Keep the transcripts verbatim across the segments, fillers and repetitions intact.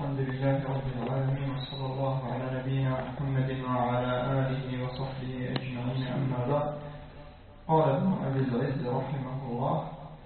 الحمد لله رب العالمين، وصلى الله على نبينا محمد وعلى آله وصحبه أجمعين، أما بعد. قال ابن أبي العز رحمه الله: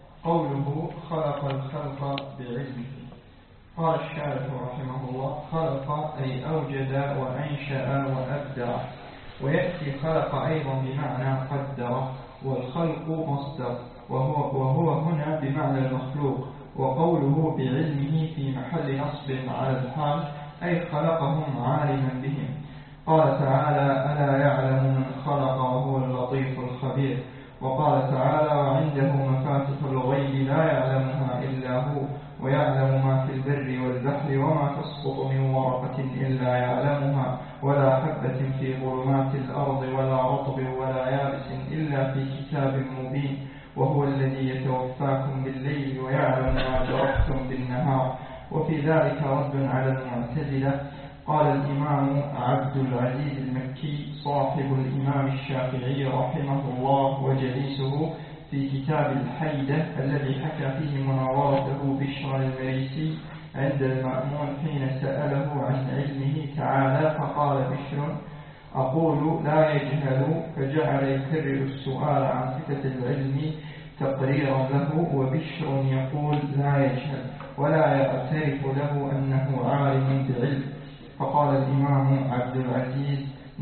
قوله خلق الخلق بعلمه. قال الشارح رحمه الله: خلق أي أوجد وأنشأ وأبدع، ويأتي خلق أيضا بمعنى قدر، والخلق مصدر، وهو, وهو هنا بمعنى المخلوق. وقوله بعلمه في محل نصب على الحال أي خلقهم عالما بهم. قال تعالى: ألا يعلم من خلق وهو اللطيف الخبير. وقال تعالى: وعنده مفاتح الغيب لا يعلمها إلا هو، ويعلم ما في البر والبحر، وما تسقط من ورقة إلا يعلمها، ولا حبة في ظلمات الأرض، ولا رطب ولا يابس إلا في كتاب مبين. وهو الذي يتوفاكم بالليل ويعلم ما جرحتم بالنهار. وفي ذلك رد على المعتزلة. قال الإمام عبد العزيز المكي صاحب الإمام الشافعي رحمه الله وجليسه في كتاب الحيدة الذي حكى فيه مناظرته بشر المريسي عند المأمون حين سأله عن علمه تعالى، فقال بشر: أقول لا يجهل، فجعل يكرر السؤال عن صفة العلم تقريرا له، وبشر يقول لا يجهل ولا يعترف له أنه عالم بعلم. فقال الإمام عبد العزيز: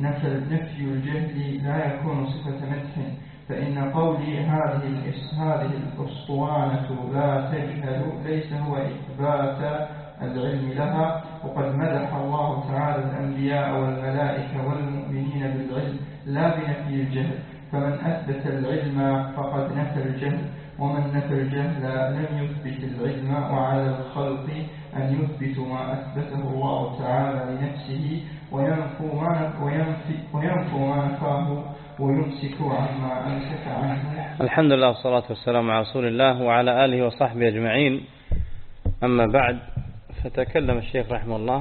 نفي الجهل لا يكون صفة مدح، فإن قولي هذه هذه الأسطوانة لا تجهل ليس هو إثبات العلم لها، وقد مدح الله تعالى الأنبياء والملائكة والمؤمنين بالعلم لا بنفي الجهل، فمن أثبت العلم فقد نفى الجهل، ومن نفى الجهل لم يثبت العلم. وعلى الخلق أن يثبت ما أثبته الله تعالى لنفسه، وينفو ما وينفو ما نفاه، ويمسك عما أمسك عنه. الحمد لله والصلاة والسلام على رسول الله وعلى آله وصحبه أجمعين، أما بعد. فتكلم الشيخ رحمه الله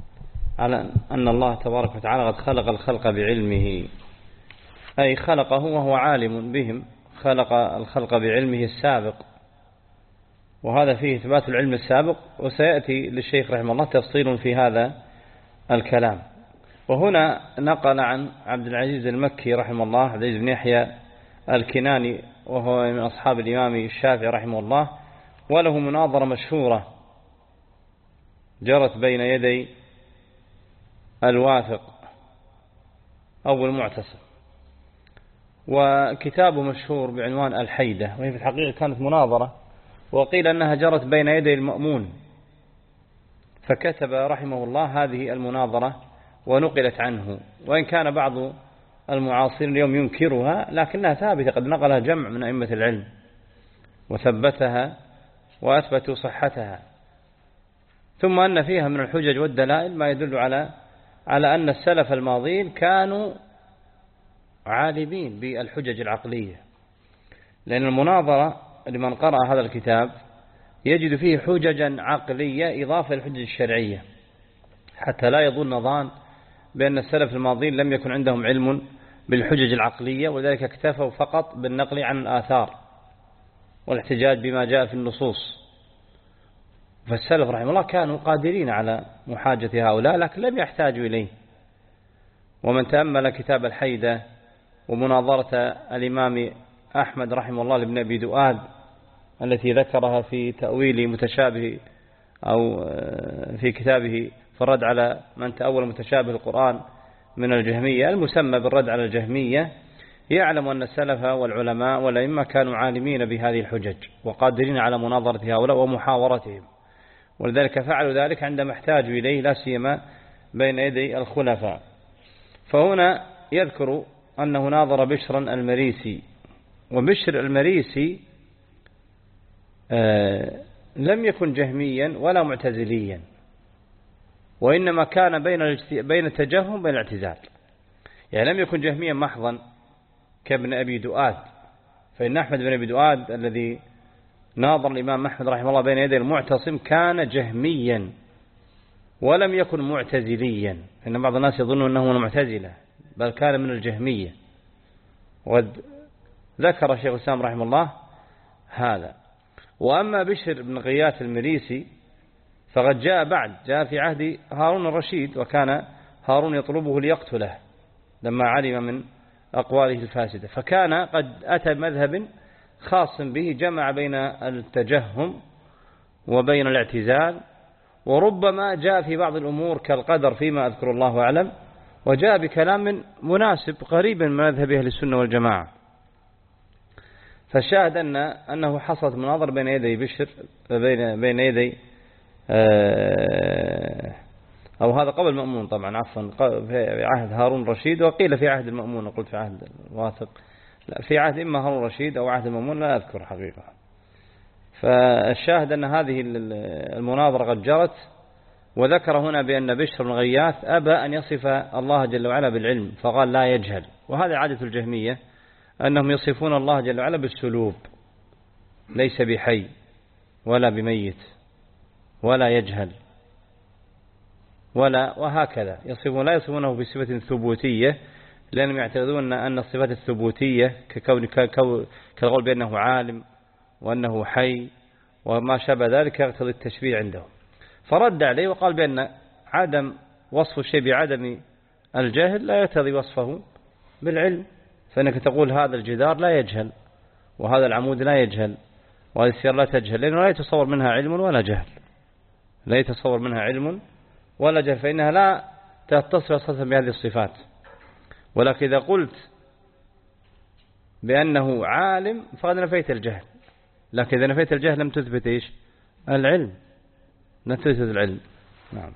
على أن الله تبارك وتعالى قد خلق الخلق بعلمه، أي خلقه وهو عالم بهم، خلق الخلق بعلمه السابق، وهذا فيه إثبات العلم السابق، وسيأتي للشيخ رحمه الله تفصيل في هذا الكلام. وهنا نقل عن عبد العزيز المكي رحمه الله، عبد العزيز بن يحيى الكناني، وهو من أصحاب الإمام الشافعي رحمه الله، وله مناظرة مشهورة جرت بين يدي الواثق أو المعتصم، وكتابه مشهور بعنوان الحيدة، وهي في الحقيقة كانت مناظرة، وقيل أنها جرت بين يدي المأمون، فكتب رحمه الله هذه المناظرة ونقلت عنه، وإن كان بعض المعاصرين اليوم ينكرها، لكنها ثابتة، قد نقلها جمع من أئمة العلم وثبتها وأثبتوا صحتها. ثم أن فيها من الحجج والدلائل ما يدل على على أن السلف الماضين كانوا عالمين بالحجج العقلية، لأن المناظرة لمن قرأ هذا الكتاب يجد فيه حججا عقلية إضافة للحجج الشرعية، حتى لا يظن ظان بأن السلف الماضين لم يكن عندهم علم بالحجج العقلية، ولذلك اكتفوا فقط بالنقل عن الآثار والاحتجاج بما جاء في النصوص. فالسلف رحمه الله كانوا قادرين على محاجة هؤلاء، لكن لم يحتاجوا إليه. ومن تأمل كتاب الحيدة ومناظرة الإمام أحمد رحمه الله لابن أبي دؤاد التي ذكرها في تأويل متشابه، أو في كتابه في الرد على من تأول متشابه القرآن من الجهمية، المسمى بالرد على الجهمية، يعلم أن السلف والعلماء والأئمة كانوا عالمين بهذه الحجج وقادرين على مناظرة هؤلاء ومحاورتهم، ولذلك فعلوا ذلك عندما احتاجوا إليه، لا سيما بين يدي الخلفاء. فهنا يذكر أنه ناظر بشرا المريسي، وبشر المريسي آه لم يكن جهميا ولا معتزليا، وإنما كان بين بين التجهم وبين الاعتزال، يعني لم يكن جهميا محضا كابن أبي دؤاد. فإن أحمد بن أبي دؤاد الذي ناظر الإمام أحمد رحمه الله بين يدي المعتصم كان جهميا ولم يكن معتزليا، إن بعض الناس يظنون أنه من المعتزلة، بل كان من الجهمية، وذكر شيخ الإسلام رحمه الله هذا. وأما بشر بن غياث المريسي فقد جاء بعد، جاء في عهد هارون الرشيد، وكان هارون يطلبه ليقتله لما علم من أقواله الفاسدة، فكان قد أتى مذهب خاص به جمع بين التجهم وبين الاعتزال، وربما جاء في بعض الأمور كالقدر فيما أذكر الله أعلم، وجاء بكلام مناسب قريب من مذهب أهل السنة والجماعة. فالشاهد أن أنه حصلت مناظرة بين يدي بشر بين بين يدي أو هذا قبل المأمون طبعا، عفوا في عهد هارون الرشيد، وقيل في عهد المأمون، قلت في عهد الواثق، لا في عهد إما هارون الرشيد أو عهد المأمون، لا أذكر حقيقة. فالشاهد أن هذه المناظرة قد جرت، وذكر هنا بأن بشر بن غياث أبى أن يصف الله جل وعلا بالعلم، فقال لا يجهل. وهذا عادة الجهمية أنهم يصفون الله جل وعلا بالسلوب، ليس بحي ولا بميت ولا يجهل ولا، وهكذا يصفون، لا يصفونه بصفة ثبوتية، لأنهم يعتقدون أن الصفات الثبوتية ككون كالقول بأنه عالم وأنه حي وما شابه ذلك يقتضي التشبيه عندهم. فرد عليه وقال بأن عدم وصف الشيء بعدم الجهل لا يقتضي وصفه بالعلم، فإنك تقول هذا الجدار لا يجهل، وهذا العمود لا يجهل، وهذه السيارة لا تجهل، لأنه لا يتصور منها علم ولا جهل، لا يتصور منها علم ولا جهل، فإنها لا تتصف أساسا بهذه الصفات. ولكن إذا قلت بأنه عالم فقد نفيت الجهل، لكن إذا نفيت الجهل لم تثبت إيش؟ العلم، لم تثبت العلم. نعم.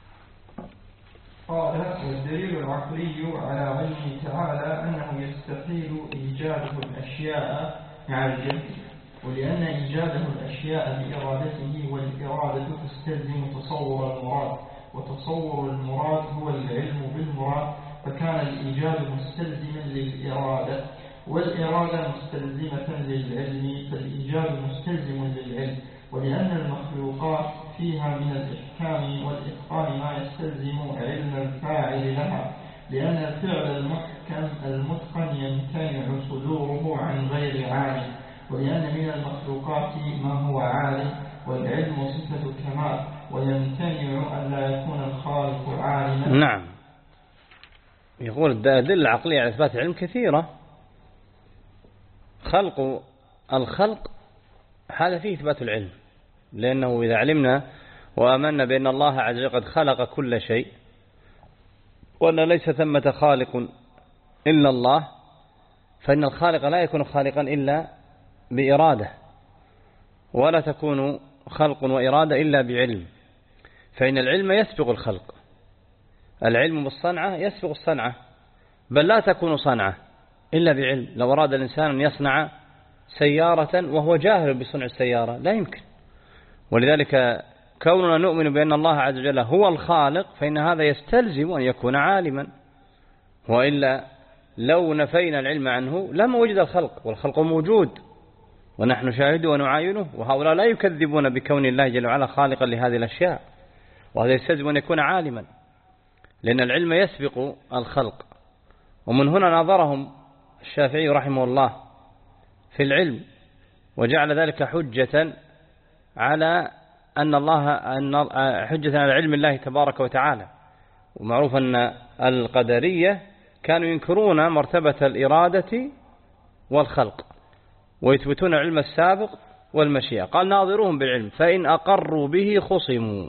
قال: والدليل العقلي على علمه تعالى أنه يستحيل إيجاده الأشياء مع الجهل، ولأن إيجاده الأشياء بإرادته، والإرادة تستلزم تصور المراد، وتصور المراد هو العلم بالمراد، فكان الإيجاد مستلزما للإرادة، والإرادة مستلزمة للعلم، فالإيجاد مستلزم للعلم. ولأن المخلوقات فيها من الإحكام والإتقان ما يستلزم علم الفاعل لها، لأن الفعل المحكم المتقن يمتنع صدوره عن غير عالم، ولأن من المخلوقات ما هو عالم، والعلم صفة كمال، ويمتنع أن لا يكون الخالق عالما. نعم. يقول الدليل العقلية على إثبات العلم كثيرة. خلق الخلق هذا فيه إثبات العلم، لأنه إذا علمنا وآمنا بأن الله عز وجل قد خلق كل شيء، وأن ليس ثمة خالق إلا الله، فإن الخالق لا يكون خالقا إلا بإرادة، ولا تكون خلق وإرادة إلا بعلم، فإن العلم يسبق الخلق، العلم بالصنعة يسبق الصنعة، بل لا تكون صنعة إلا بعلم. لو أراد الإنسان أن يصنع سيارة وهو جاهل بصنع السيارة لا يمكن. ولذلك كوننا نؤمن بأن الله عز وجل هو الخالق، فإن هذا يستلزم أن يكون عالما، وإلا لو نفينا العلم عنه لما وجد الخلق، والخلق موجود ونحن شاهده ونعاينه، وهؤلاء لا يكذبون بكون الله جل وعلا خالقا لهذه الأشياء، وهذا يستلزم أن يكون عالما، لأن العلم يسبق الخلق. ومن هنا نظرهم الشافعي رحمه الله في العلم، وجعل ذلك حجة على أن الله أن حجة على علم الله تبارك وتعالى. ومعروف أن القدرية كانوا ينكرون مرتبة الإرادة والخلق، ويثبتون العلم السابق والمشيئة. قال: ناظروهم بالعلم، فإن أقروا به خصموا.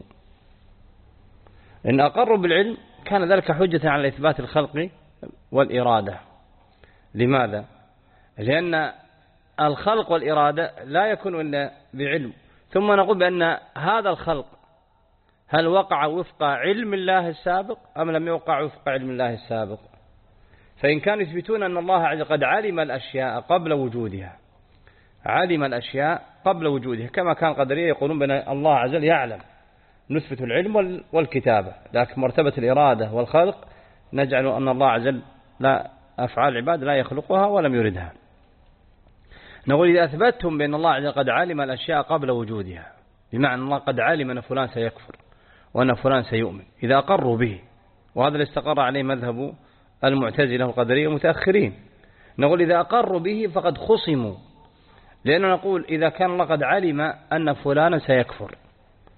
إن أقروا بالعلم كان ذلك حجة على إثبات الخلق والإرادة. لماذا؟ لأن الخلق والإرادة لا يكون إلا بعلم. ثم نقول بأن هذا الخلق هل وقع وفق علم الله السابق أم لم يوقع وفق علم الله السابق؟ فإن كانوا يثبتون أن الله عز وجل قد علم الأشياء قبل وجودها، علم الأشياء قبل وجودها، كما كان القدرية يقولون بأن الله عز وجل يعلم، نثبت العلم والكتابة، لكن مرتبة الإرادة والخلق نجعل أن الله عز وجل لا أفعال العباد لا يخلقها ولم يردها. نقول: إذا أثبتهم بأن الله عز وجل قد علم الأشياء قبل وجودها، بمعنى أن الله قد علم أن فلان سيكفر وأن فلان سيؤمن، إذا أقروا به، وهذا اللي استقر عليه مذهب المعتزلة والقدرية المتأخرين، نقول إذا أقروا به فقد خصموا، لأننا نقول إذا كان الله قد علم أن فلانا سيكفر،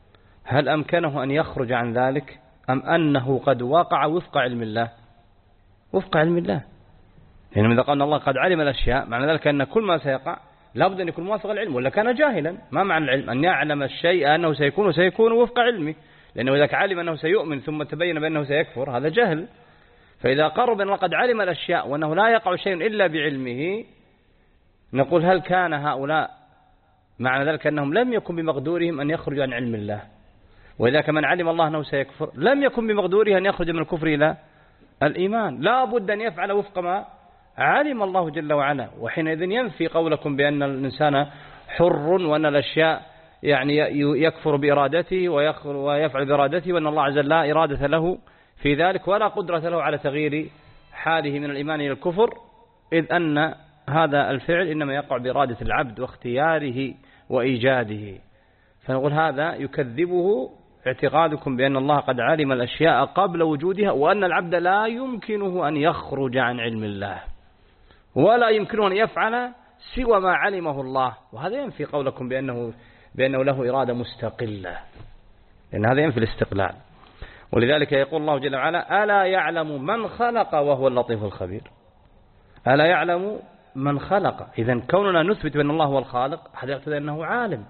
هل أمكنه أن يخرج عن ذلك أم أنه قد وقع وفق علم الله؟ وفق علم الله. يعني إذا قال الله قد علم الأشياء معنى ذلك أن كل ما سيقع لابد أن يكون موافق العلم، ولا كان جاهلا. ما معنى العلم؟ أن يعلم الشيء أنه سيكون وسيكون وفق علمه، لأنه إذا علم أنه سيؤمن ثم تبين بأنه سيكفر هذا جهل. فإذا قرب أن قد علم الأشياء وأنه لا يقع شيء إلا بعلمه نقول هل كان هؤلاء معنى ذلك أنهم لم يكن بمقدورهم أن يخرجوا عن علم الله؟ وإذا كمن علم الله أنه سيكفر لم يكن بمقدوره أن يخرج من الكفر إلى الإيمان، لا بد أن يفعل وفق ما علم الله جل وعلا. وحينئذ ينفي قولكم بأن الإنسان حر وأن الأشياء يعني يكفر بإرادته ويفعل بإرادته، وأن الله عز وجل لا إرادة له في ذلك ولا قدرة له على تغيير حاله من الإيمان إلى الكفر، إذ أن هذا الفعل إنما يقع بإرادة العبد واختياره وإيجاده. فنقول هذا يكذبه اعتقادكم بأن الله قد علم الأشياء قبل وجودها، وأن العبد لا يمكنه أن يخرج عن علم الله ولا يمكنه أن يفعل سوى ما علمه الله. وهذا ينفي قولكم بأنه, بأنه له إرادة مستقلة، لأن هذا ينفي الاستقلال. ولذلك يقول الله جل وعلا ألا يعلم من خلق وهو اللطيف الخبير. ألا يعلم من خلق. إذن كوننا نثبت بأن الله هو الخالق هذا يقتضي أنه عالم،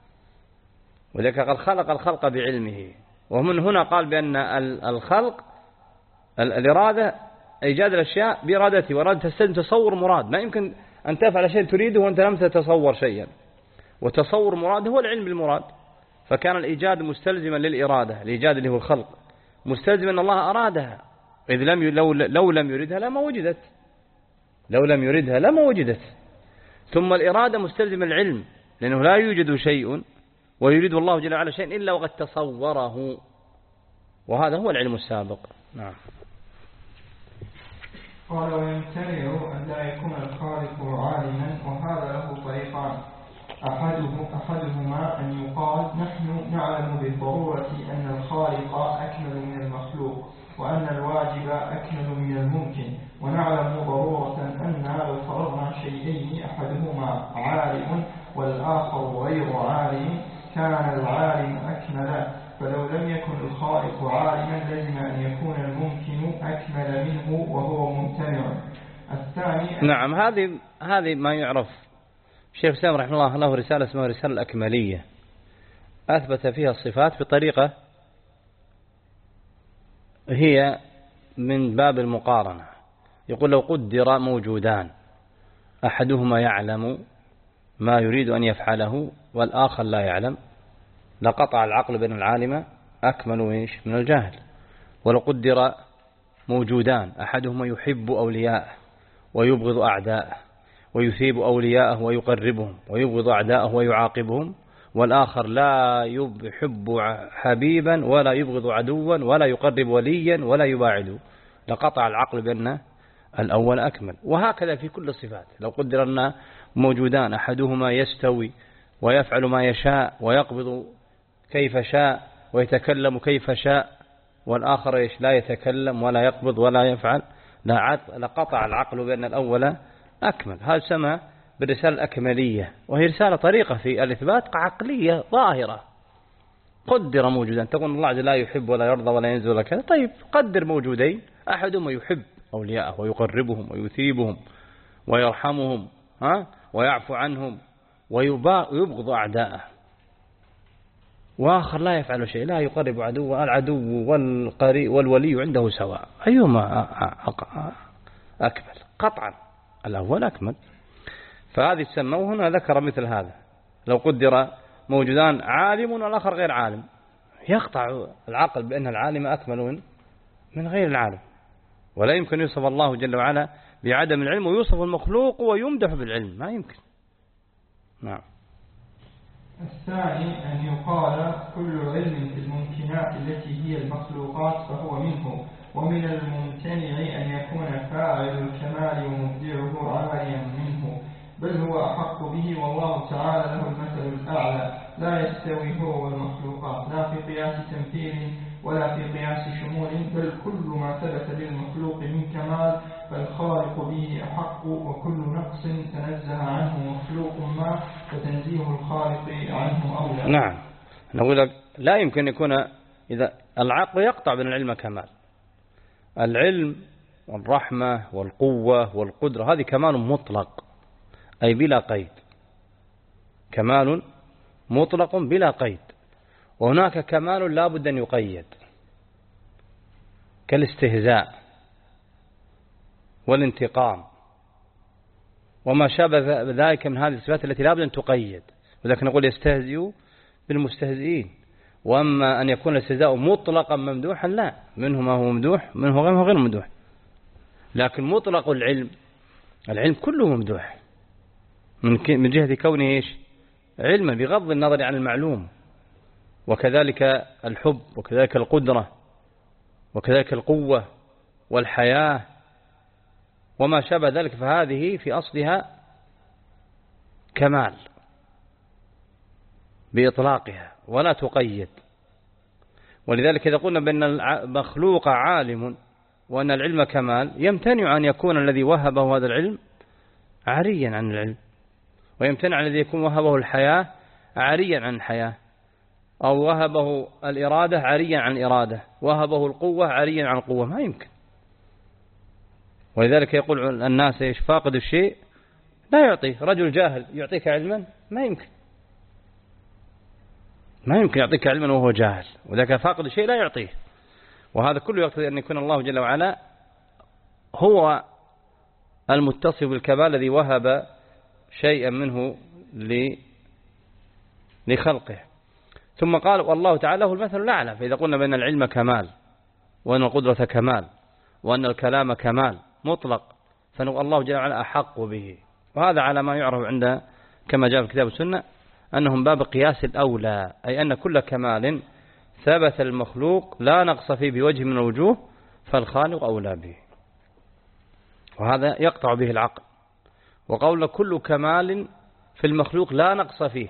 وذلك قال خلق الخلق بعلمه. ومن هنا قال بأن الخلق الإرادة إيجاد الأشياء بإرادته، وإرادة تصور مراد. ما يمكن أن تفعل شيء تريده وأنت لم تتصور شيئا، وتصور مراد هو العلم بالمراد. فكان الإيجاد مستلزما للإرادة، الإيجاد اللي هو الخلق مستلزما أن الله أرادها، إذ لم لو, لو لم يردها لما وجدت، لو لم يردها لما وجدت. ثم الإرادة مستلزمة العلم، لأنه لا يوجد شيء ويريد الله جل وعلا شيء إلا وقد تصوره، وهذا هو العلم السابق. نعم. قال ويمتنع أن لا يكون الخالق عالما، وهذا له طريقان. أحده أحدهما أن يقال نحن نعلم بالضرورة أن الخالق أكمل من المخلوق، وأن الواجب أكمل من الممكن، ونعلم ضرورة أن لو فرضنا شيئين أحدهما عالم والآخر غير عالم كان العالم أكمل، فلو لم يكن الخالق عالما لازم أن يكون الممكن أكمل منه وهو ممتنع. الثاني نعم. هذه هذه ما يعرف. الشيخ سامر رحمه الله له رسالة اسمها رسالة الأكملية، أثبت فيها الصفات بطريقة هي من باب المقارنة. يقول لو قدر موجودان أحدهما يعلم ما يريد أن يفعله والآخر لا يعلم لقطع العقل بين العالم أكمل من الجاهل. ولو قدر موجودان أحدهما يحب أولياءه ويبغض أعداءه ويثيب أولياءه ويقربهم ويبغض أعداءه ويعاقبهم، والآخر لا يحب حبيبا ولا يبغض عدوا ولا يقرب وليا ولا يباعد، لقطع العقل بأن الأول أكمل. وهكذا في كل الصفات. لو قدر أن موجودان أحدهما يستوي ويفعل ما يشاء ويقبض كيف شاء ويتكلم كيف شاء، والآخر إيش لا يتكلم ولا يقبض ولا يفعل، لقطع العقل بأن الأول أكمل. هذا سمى بالرسالة الأكملية، وهي رسالة طريقة في الإثبات عقلية ظاهرة. قدر موجودان، تقول الله عز وجل لا يحب ولا يرضى ولا ينزل ولا كذا، طيب قدر موجودين أحدهما يحب أولياءه ويقربهم ويثيبهم ويرحمهم ها ويعفو عنهم ويبغض أعداءه، وآخر لا يفعل شيء، لا يقرب عدو، العدو والقريب والولي عنده سواء، أيهما أكمل؟ قطعا الأول أكمل. فهذه تسمى. وهنا ذكر مثل هذا لو قدر موجودان عالم والآخر غير عالم، يقطع العقل بأن العالم أكمل من من غير العالم، ولا يمكن يوصف الله جل وعلا بعدم العلم ويوصف المخلوق ويمدح بالعلم، ما يمكن. نعم. الثاني أن يقال كل علم في الممكنات التي هي المخلوقات فهو منه، ومن الممتنع أن يكون فاعل الكمال ومبدعه عاليا منه، بل هو أحق به، والله تعالى له المثل الأعلى، لا يستوي هو والمخلوقات لا في قياس تمثيل ولا في قياس شمول، بل كل ما ثبت للمخلوق من كمال فالخالق به أحق، وكل نقص تنزه عنه مخلوق ما فتنزيه الخالق عنه أولى. نعم. نقول لك لا يمكن يكون، إذا العقل يقطع بين العلم كمال. العلم والرحمة والقوة والقدرة هذه كمال مطلق، أي بلا قيد، كمال مطلق بلا قيد. وهناك كمال لا بد أن يقيد، كالاستهزاء والانتقام وما شابه ذلك من هذه الصفات التي لا بد أن تقيد. ولكن نقول يستهزئوا بالمستهزئين. وأما أن يكون الاستهزاء مطلقا ممدوحا لا، منه ما هو ممدوح منه غير ممدوح. لكن مطلق العلم، العلم كله ممدوح من جهة كونه إيش؟ علما بغض النظر عن المعلوم. وكذلك الحب، وكذلك القدرة، وكذلك القوة والحياة وما شابه ذلك، فهذه في أصلها كمال بإطلاقها ولا تقيد. ولذلك إذا قلنا بأن المخلوق عالم وأن العلم كمال، يمتنع أن يكون الذي وهبه هذا العلم عاريا عن العلم، ويمتنع الذي يكون وهبه الحياة عاريا عن الحياة، أو وهبه الإرادة عاريا عن الإرادة، وهبه القوة عاريا عن القوة، ما يمكن. ولذلك يقول الناس إيش؟ فاقد الشيء لا يعطيه. رجل جاهل يعطيك علما؟ ما يمكن، ما يمكن يعطيك علما وهو جاهل. وذلك فاقد الشيء لا يعطيه. وهذا كله يقتضي أن يكون الله جل وعلا هو المتصف بالكمال الذي وهب شيئا منه لخلقه. ثم قال والله تعالى هو المثل الأعلى. فإذا قلنا بأن العلم كمال، وأن القدرة كمال، وأن الكلام كمال مطلق، فنقول الله جل وعلا أحق به. وهذا على ما يعرف عند كما جاء في الكتاب والسنة أنهم باب قياس الأولى، أي أن كل كمال ثبت المخلوق لا نقص فيه بوجه من الوجوه فالخالق أولى به. وهذا يقطع به العقل. وقول كل كمال في المخلوق لا نقص فيه،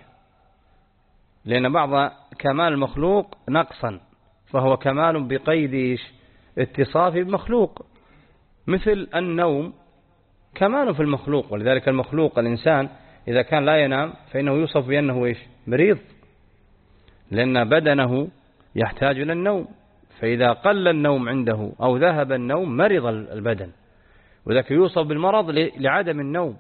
لأن بعض كمال المخلوق نقصا، فهو كمال بقيد اتصافه بمخلوق، مثل النوم كمال في المخلوق. ولذلك المخلوق الإنسان إذا كان لا ينام فإنه يوصف بأنه إيش؟ مريض، لأن بدنه يحتاج إلى النوم، فإذا قل النوم عنده أو ذهب النوم مرض البدن. وذلك يوصف بالمرض لعدم النوم،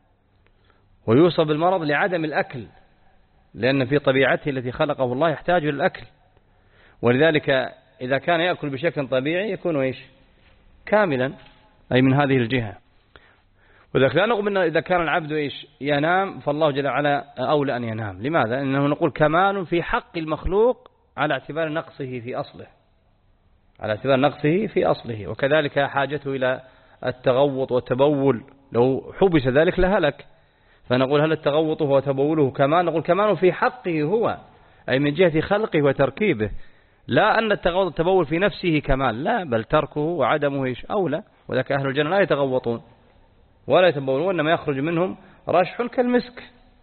ويوصف بالمرض لعدم الأكل، لأن في طبيعته التي خلقه الله يحتاج إلى الأكل. ولذلك إذا كان يأكل بشكل طبيعي يكون إيش؟ كاملا، أي من هذه الجهة. وذلك لا نقول إذا كان العبد إيش؟ ينام فالله جل وعلا أولى أن ينام. لماذا؟ إنه نقول كمال في حق المخلوق على اعتبار نقصه في أصله، على اعتبار نقصه في أصله. وكذلك حاجته إلى التغوط والتبول، لو حبس ذلك لهلك. فنقول هل التغوط وتبوله كمال؟ نقول كمال في حقه هو، أي من جهة خلقه وتركيبه، لا أن التغوط والتبول في نفسه كمال، لا، بل تركه وعدمه إيش؟ أولى. وذلك أهل الجنة لا يتغوطون ولا يتبولون، إنما يخرج منهم رشح كالمسك،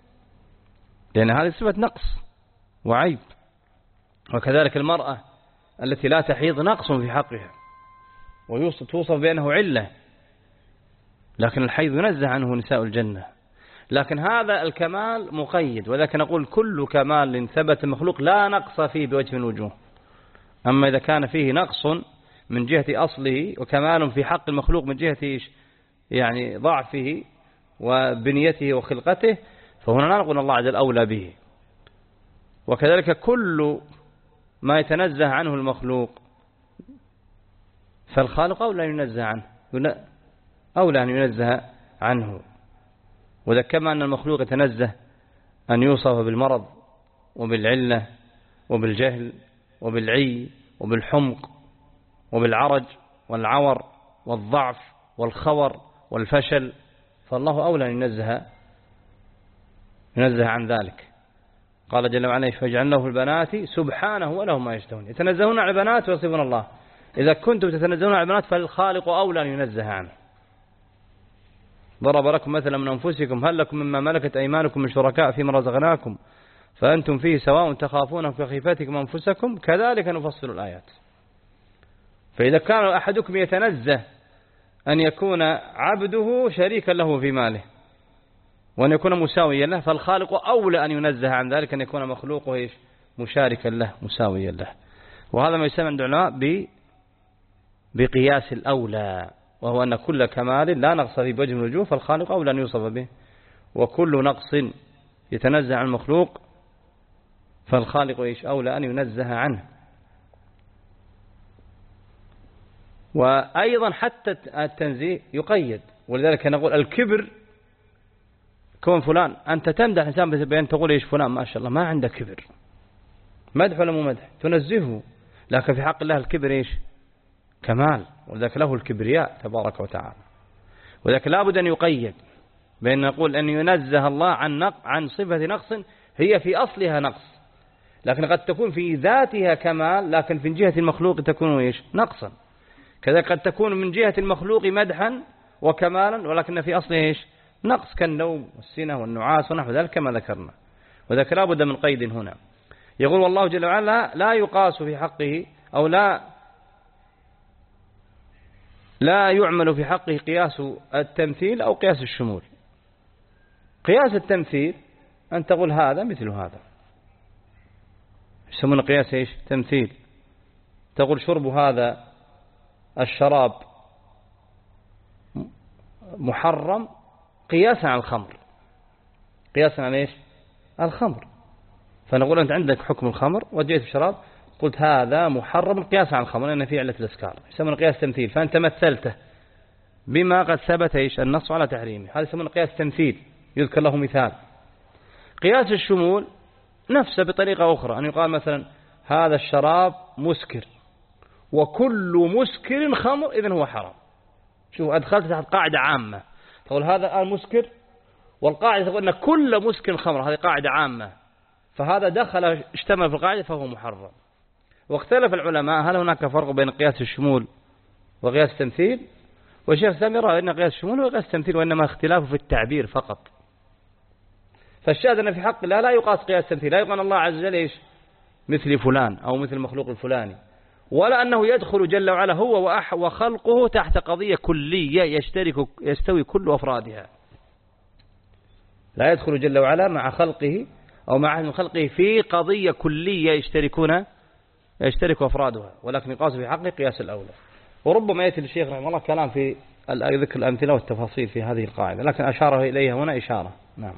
لأن هذه صفة نقص وعيب. وكذلك المرأة التي لا تحيض نقص في حقها، وتوصف بأنه علة، لكن الحيض ينزه عنه نساء الجنة. لكن هذا الكمال مقيد. وذلك نقول كل كمال ثبت المخلوق لا نقص فيه بوجه من الوجوه. أما إذا كان فيه نقص من جهة أصله وكمال في حق المخلوق من جهة يعني ضعفه وبنيته وخلقته، فهنا لا نقول الله عز وجل أولى به. وكذلك كل ما يتنزه عنه المخلوق فالخالق أولى أن ينزه عنه، أولى أن ينزه عنه. وذا كما أن المخلوق يتنزه أن يوصف بالمرض وبالعلة وبالجهل وبالعي وبالحمق وبالعرج والعور والضعف والخور والفشل، فالله أولى أن ينزه ينزه عن ذلك. قال جل وعلا فاجعلنا في البنات سبحانه ولهم ما يشتهون. يتنزهون عن البنات ويصفون الله. إذا كنتم تتنزهون عن البنات فالخالق أولى أن ينزه عنه. ضرب لكم مثلا من أنفسكم هل لكم مما ملكت أيمانكم من شركاء فيما رزقناكم فأنتم فيه سواء تخافونهم كخيفتكم أنفسكم كذلك نفصل الآيات. فإذا كان أحدكم يتنزه أن يكون عبده شريكا له في ماله وأن يكون مساويا له، فالخالق أولى أن ينزه عن ذلك، أن يكون مخلوقه إيش؟ مشاركا له مساويا له. وهذا ما يسمى عند العلماء بقياس الأولى، وهو أن كل كمال لا نقص في وجه من الوجوه فالخالق أولى أن يوصف به، وكل نقص يتنزه عن المخلوق فالخالق إيش أولى أن ينزه عنه. وأيضا حتى التنزيه يقيد، ولذلك نقول الكبر كون فلان، أنت تمدح الإنسان بأن تقول إيش فلان ما شاء الله ما عنده كبر، مدح ولا مو مدح، تنزهه. لكن في حق الله الكبر إيش كمال، ولذلك له الكبرياء تبارك وتعالى. وذلك لابد أن يقيد بأن نقول أن ينزه الله عن نق عن صفة نقص هي في أصلها نقص، لكن قد تكون في ذاتها كمال، لكن في جهة المخلوق تكون إيش نقصا. كذا قد تكون من جهة المخلوق مدحا وكمالا، ولكن في أصلها إيش نقص، كالنوم والسنة والنعاس ونحو ذلك كما ذكرنا. وذلك لابد من قيد هنا. يقول والله جل وعلا لا يقاس في حقه أو لا لا يعمل في حقه قياس التمثيل أو قياس الشمول. قياس التمثيل أن تقول هذا مثل هذا، يسمونه قياس إيش تمثيل. تقول شرب هذا الشراب محرم قياسا على الخمر، قياسا على إيش الخمر. فنقول أنت عندك حكم الخمر وجيت بشراب قلت هذا محرم قياسا على الخمر لأن فيه علة الإسكار، يسمونه قياس تمثيل. فأنت مثلته بما قد ثبت إيش النص على تحريمه، هذا يسمونه قياس تمثيل يذكر له مثال. قياس الشمول نفسه بطريقة أخرى، أن يقال مثلا هذا الشراب مسكر وكل مسكر خمر إذن هو حرام. شوف أدخلت تحت قاعدة عامة، تقول هذا الآن مسكر، والقاعدة تقول أن كل مسكر خمر، هذه قاعدة عامة، فهذا دخل اشتمل في القاعدة فهو محرم. واختلف العلماء هل هناك فرق بين قياس الشمول وقياس التمثيل، والشيخ سامي يرى أن قياس الشمول وقياس التمثيل وإنما اختلافه في التعبير فقط. فالشاهد أن في حق لا لا يقاس قياس التمثيل، لا يقال الله عز وجل إيش مثل فلان أو مثل المخلوق الفلاني، ولا أنه يدخل جل وعلا هو وأح وخلقه تحت قضية كلية يشترك يستوي كل أفرادها. لا يدخل جل وعلا مع خلقه أو مع أهل خلقه في قضية كلية يشتركون يشترك أفرادها، ولكن يقاس في حقه قياس الأولى. وربما يأتي الشيخ رحمه الله كلام في ذكر الأمثلة والتفاصيل في هذه القاعدة، لكن أشار إليها هنا إشارة. نعم.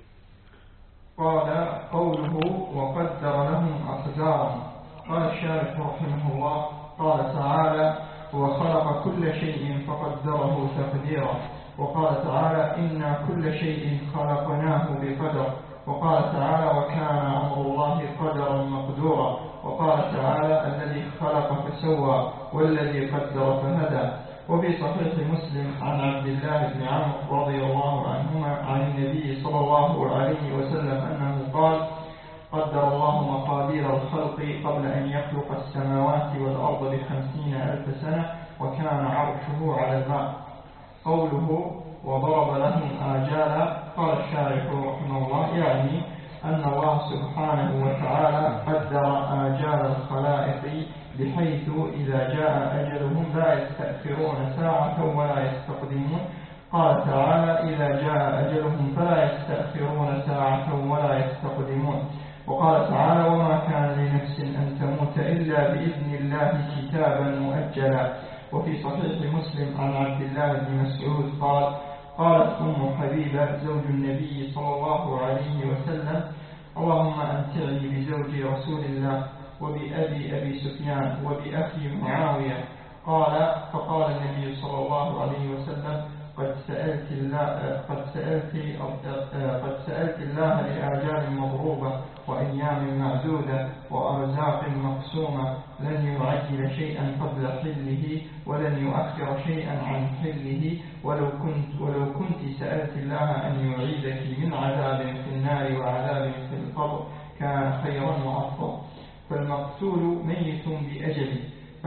قال قوله وقدر لهم أقدارا. قال الشارح رحمه الله قال تعالى وخلق كل شيء فقدره تقديرا. وقال تعالى إنا كل شيء خلقناه بقدر. وقال تعالى وكان أمر الله قدرا مقدورا. وقال تعالى الذي خلق فسوى والذي قدر فهدى. وفي صحيح مسلم عن عبد الله بن عمرو رضي الله عنهما عن النبي صلى الله عليه وسلم أنه قال قدر الله مقادير الخلق قبل أن يخلق السماوات والأرض بخمسين ألف سنة وكان عرشه على الماء. قوله وضرب لهم آجالا. قال الشارح رحمه الله يعني أن الله سبحانه وتعالى قدر آجال الخلائق بحيث إذا جاء أجلهم لا يستأخرون ساعة ولا يستقدمون. قال تعالى إذا جاء أجلهم فلا يستأخرون ساعة ولا يستقدمون. وقال تعالى وما كان لنفس أن تموت إلا بإذن الله كتابا مؤجلا. وفي صحيح مسلم عن عبد الله بن مسعود قال قالت أم حبيبة زوج النبي صلى الله عليه وسلم اللهم أمتعني بزوج رسول الله وبأبي أبي سفيان وبأخي معاوية. قال فقال النبي صلى الله عليه وسلم قد سألت الله قد سألت قد سألت الله لآجال مضروبة وأيام معدودة وأرزاق مقسومة لن يعجل شيئا قبل حله ولن يؤخر شيئا عن حله ولو كنت ولو كنت سألت الله أن يعيدك من عذاب في النار وعذاب في القبر كان خيرا وأفضل. فالمقتول ميت بأجله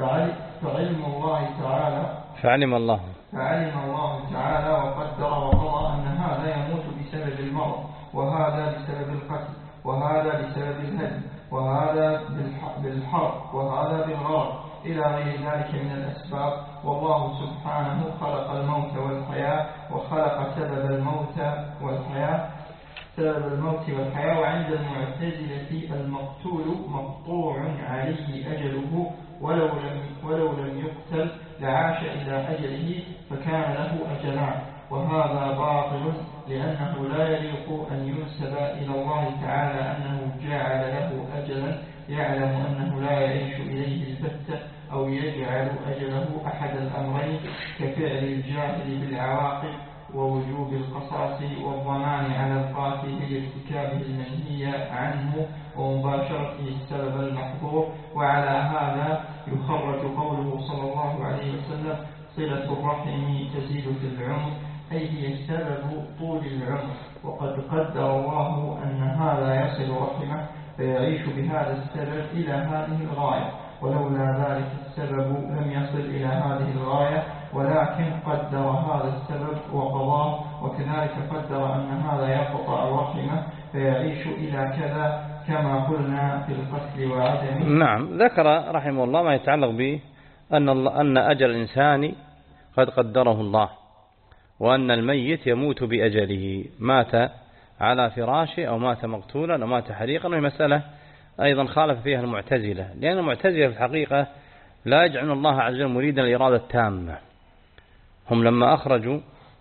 فعلم الله تعالى فعلم الله فعلم الله تعالى وقدر وقضى أن هذا يموت بسبب المرض وهذا بسبب القتل وهذا بسبب الهدم وهذا بالحرب وهذا بالغرق إلى غير ذلك من الأسباب. والله سبحانه خلق الموت والحياة وخلق سبب الموت والحياة سبب الموت والحياة. وعند المعتزلة المقتول مقطوع عليه أجله ولو لم, ولو لم يقتل لعاش إلى أجله فكان له أجلان، وهذا باطل لأنه لا يليق أن ينسب إلى الله تعالى أنه جعل له أجلا يعلم أنه لا يعيش إليه البتة، أو يجعل أجله أحد الأمرين كفعل الجاهل بالعواقب ووجوب القصاص والضمان على القاتل لارتكابه المنهي عنه ومباشرته السبب المحظور. وعلى هذا يخرج قوله صلى الله عليه وسلم صلة الرحم تزيد في العمر، أي هي سبب طول العمر، وقد قدر الله أن هذا يصل رحمه فيعيش بهذا السبب إلى هذه الغاية، ولولا ذلك السبب لم يصل إلى هذه الغاية، ولكن قدر هذا السبب وقضاه. وكذلك قدر أن هذا يقطع رحمه فيعيش إلى كذا كما قلنا في القتل وعدمه. نعم، ذكر رحمه الله ما يتعلق به أن, أن أجل الإنسان قد قدره الله، وأن الميت يموت بأجله، مات على فراشه أو مات مقتولا أو مات حريقا. وهي مسألة أيضا خالف فيها المعتزلة، لأن المعتزلة في الحقيقة لا يجعلون الله عز وجل مريدا الإرادة التامة. هم لما أخرجوا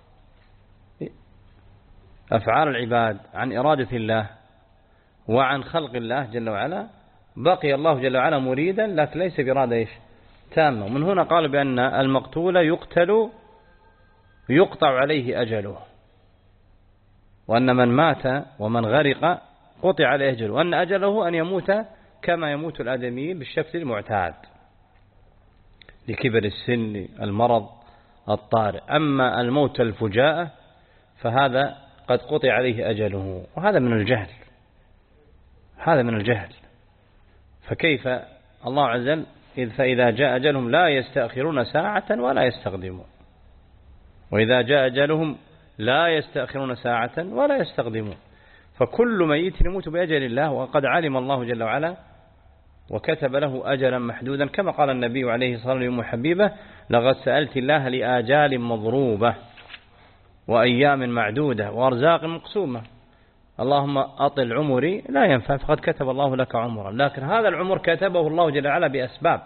أفعال العباد عن إرادة الله وعن خلق الله جل وعلا، بقي الله جل وعلا مريدا لكن ليس بإرادة إيش تامة. ومن هنا قال بأن المقتول يقتل يقطع عليه أجله، وأن من مات ومن غرق قطع عليه أجله، وأن أجله أن يموت كما يموت الآدميين بالشكل المعتاد لكبر السن، المرض، الطارئ. أما الموت الفجاءة فهذا قد قطع عليه أجله، وهذا من الجهل، هذا من الجهل. فكيف الله عز وجل فإذا جاء أجلهم لا يستأخرون ساعة ولا يستقدمون، وإذا جاء أجلهم لا يستأخرون ساعة ولا يستقدمون. فكل ميت يموت بأجل الله، وقد علم الله جل وعلا وكتب له أجلا محدودا، كما قال النبي عليه الصلاة والسلام لأم حبيبة: لقد سألت الله لآجال مضروبة وأيام معدودة وأرزاق مقسومة، اللهم أطل عمري لا ينفع، فقد كتب الله لك عمرا. لكن هذا العمر كتبه الله جل وعلا بأسباب،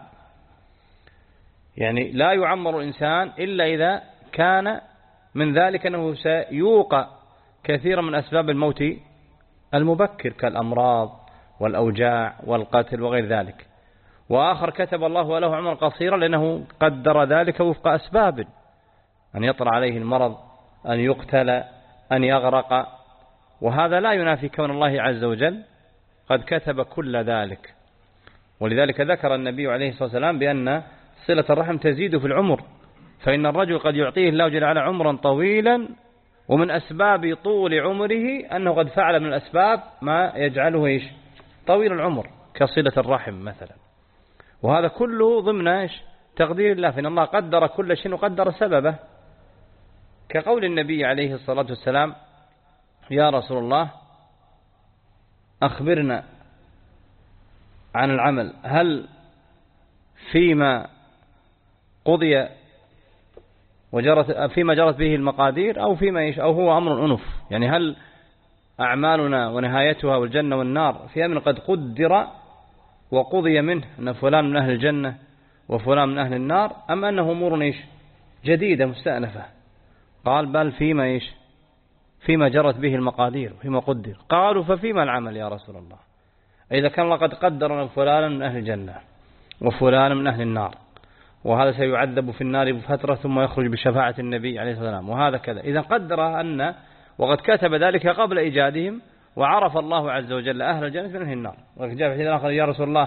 يعني لا يعمر الإنسان إلا إذا كان من ذلك أنه سيوقع كثيرا من أسباب الموت المبكر كالأمراض والأوجاع والقتل وغير ذلك. وآخر كتب الله له عمرا قصيرا لأنه قدر ذلك وفق أسباب، أن يطرأ عليه المرض، أن يقتل، أن يغرق. وهذا لا ينافي كون الله عز وجل قد كتب كل ذلك. ولذلك ذكر النبي عليه الصلاة والسلام بأن صلة الرحم تزيد في العمر، فإن الرجل قد يعطيه الله جل وعلا عمرا طويلا، ومن أسباب طول عمره أنه قد فعل من الأسباب ما يجعله إيش طويل العمر كصلة الرحم مثلا. وهذا كله ضمن إيش تقدير الله، فإن الله قدر كل شيء وقدر سببه، كقول النبي عليه الصلاة والسلام: يا رسول الله أخبرنا عن العمل، هل فيما قضي وجرت فيما جرت به المقادير أو فيما إيش أو هو أمر أنف، يعني هل أعمالنا ونهايتها والجنة والنار في أمر قد قدر وقضي منه أن فلان من أهل الجنة وفلان من أهل النار، أم أنه أمور إيش جديدة مستأنفة؟ قال: بل فيما إيش فيما جرت به المقادير وفيما قدر. قالوا: ففيما العمل يا رسول الله؟ إذا كان الله قد قدر أن فلان من أهل الجنة وفلان من أهل النار، وهذا سيعذب في النار بفترة ثم يخرج بشفاعة النبي عليه الصلاة والسلام، وهذا كذا، إذا قدر أن وقد كتب ذلك قبل إيجادهم، وعرف الله عز وجل أهل الجنة من أهل النار. وجاء في حديث آخر: يا رسول الله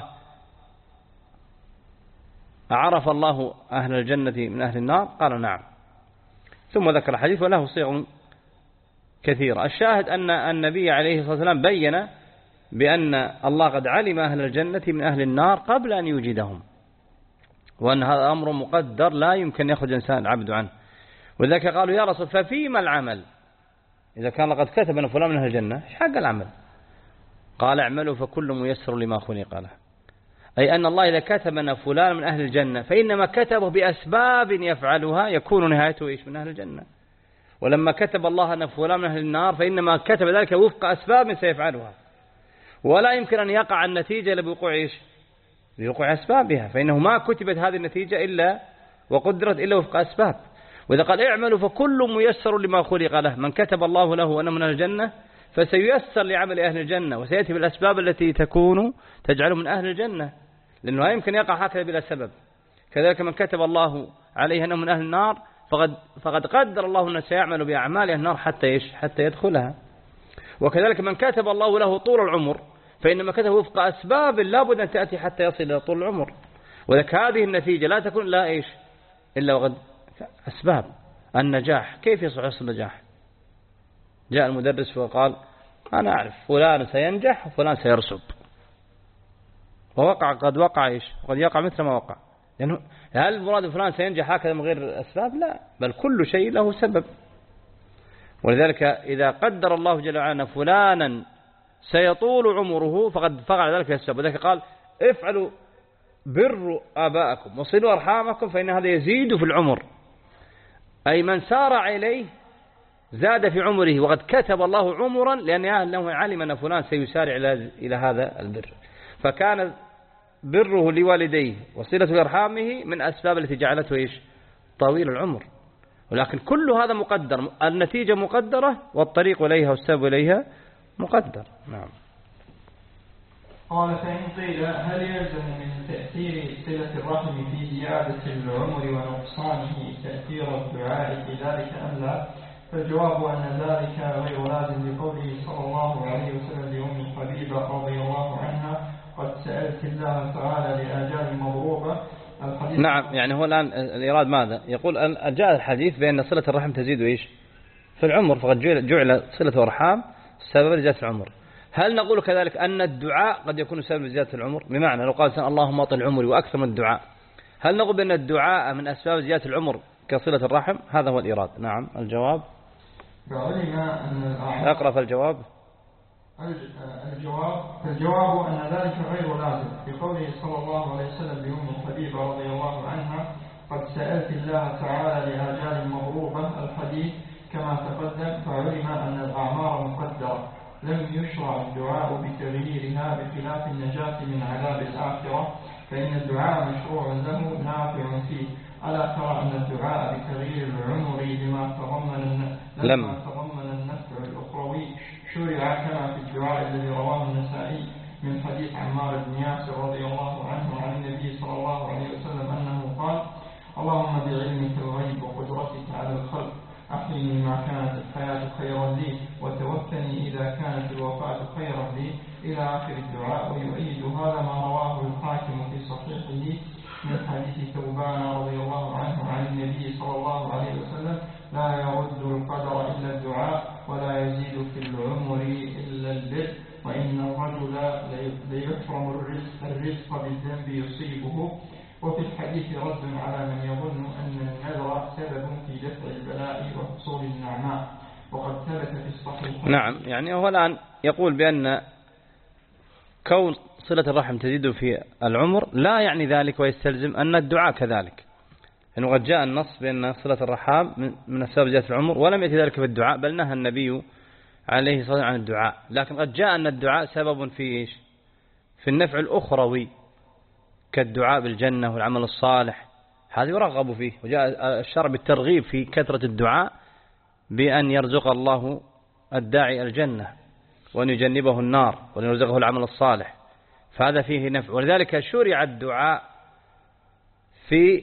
أعرف الله أهل الجنة من أهل النار؟ قال: نعم. ثم ذكر حديث وله صيغ كثيرة. الشاهد أن النبي عليه الصلاة والسلام بين بأن الله قد علم أهل الجنة من أهل النار قبل أن يوجدهم، وأن هذا أمر مقدر لا يمكن يخرج إنسان العبد عنه. وذلك قالوا: يا رسول ففيما العمل؟ إذا كان لقد كتب أن فلان من أهل الجنة، إيش حق العمل؟ قال: اعملوا فكل ميسر لما خلق له، أي أن الله إذا كتب أن فلان من أهل الجنة فإنما كتبه بأسباب يفعلها يكون نهايته إيش من أهل الجنة. ولما كتب الله أن فلان من أهل النار فإنما كتب ذلك وفق أسباب سيفعلها، ولا يمكن أن يقع النتيجة إلا بوقوع إيش؟ بوقوع أسبابها، فإنه ما كتبت هذه النتيجة إلا وقدرت إلا وفق أسباب. وإذا قال اعملوا فكل ميسر لما خلق له، من كتب الله له أنه من أهل الجنة فسييسر لعمل أهل الجنة، وسيأتي بالأسباب التي تكون تجعله من أهل الجنة، لأنه لا يمكن يقع هكذا بلا سبب. كذلك من كتب الله عليه أنه من أهل النار فقد, فقد قدر الله أنه سيعمل بأعمال أهل النار حتى إيش؟ حتى يدخلها. وكذلك من كتب الله له طول العمر فإنما كتب وفق أسباب لا بد أن تأتي حتى يصل إلى طول العمر، وذلك هذه النتيجة لا تكون لا إيش إلا وقد أسباب. النجاح كيف يحصل النجاح؟ جاء المدرس وقال أنا أعرف فلان سينجح وفلان سيرسب، ووقع قد وقع إيش؟ قد يقع مثل ما وقع. يعني هل المراد فلان سينجح هكذا من غير أسباب؟ لا، بل كل شيء له سبب. ولذلك إذا قدر الله جل وعلا فلانا سيطول عمره فقد فعل ذلك السبب. وذلك قال افعلوا بروا آباءكم وصلوا أرحامكم فإن هذا يزيد في العمر، أي من سارع إليه زاد في عمره، وقد كتب الله عمرا لأنه علم أن فلان سيسارع إلى هذا البر، فكان بره لوالديه وصلة أرحامه من أسباب التي جعلته إيش؟ طويل العمر. ولكن كل هذا مقدر، النتيجة مقدرة والطريق إليها والسبب إليها مقدر. نعم. قال فإن قيل هل يلزم من تأثير صلة الرحم في زيادة العمر ونقصانه تأثير الدعاء في ذلك أم لا؟ فالجواب أن ذلك غير لازم لقوله صلى الله عليه وسلم لأم حبيبة رضي الله عنها قد سألت الله تعالى لآجال مضروبة. نعم، يعني هو الآن الإراد ماذا؟ يقول جاء الحديث بأن صلة الرحم تزيد إيش؟ في العمر، فقد جعل صلة الأرحام سبب لزيادة العمر. هل نقول كذلك أن الدعاء قد يكون سبب لزيادة العمر؟ بمعنى لو قال اللهم أطل عمري وأكثر من الدعاء، هل نقول بأن الدعاء من أسباب زيادة العمر كصلة الرحم؟ هذا هو الإراد. نعم. الجواب أقرأ في الجواب الجواب فالجواب أن ذلك غير لازم بقوله صلى الله عليه وسلم لأم حبيبة رضي الله عنها قد سألت الله تعالى لآجال مضروبة الحديث كما تقدم، فعلم أن الأعمار مقدرة لم يشرع الدعاء بتغييرها بخلاف النجاة من عذاب الآخرة، فإن الدعاء مشروع له نافع فيه. ألا ترى أن الدعاء بتغيير العمر لما تضمن لما تضمن النفع الأخروي شرع كما في الدعاء الذي رواه النسائي من حديث عمار بن ياسر رضي الله عنه عن النبي صلى الله عليه وسلم أنه قال اللهم بعلمك الغيب وقدرتك على الخلق أحيني ما كانت الحياة خيرا لي وتوفني إذا كانت الوفاة خيرا لي إلى آخر الدعاء. ويؤيد هذا ما رواه الحاكم في صحيحه من حديث ثوبان رضي الله عنه عن النبي صلى الله عليه وسلم لا يرد القدر إلا الدعاء ولا يزيد في العمر إلا البر، وإن الرجل ليحرم الرزق, الرزق بالذنب يصيبه. وفي الحديث رد على من يظن أن النذر سبب في دفع البلاء وحصول النعماء، وقد ثبت في الصحيح. نعم، يعني هو الآن يقول بأن كون صلة الرحم تزيد في العمر لا يعني ذلك ويستلزم أن الدعاء كذلك، لأنه قد جاء النص بأن صلة الرحم من أسباب زيادة العمر ولم يأتي ذلك في الدعاء، بل نهى النبي عليه الصلاة والسلام عن الدعاء. لكن قد جاء أن الدعاء سبب في إيش؟ في النفع الأخروي كالدعاء بالجنة والعمل الصالح، هذا يرغب فيه. وجاء الشرع بالترغيب في كثرة الدعاء بأن يرزق الله الداعي الجنة وأن يجنبه النار وأن يرزقه العمل الصالح، فهذا فيه نفع. ولذلك شرع الدعاء في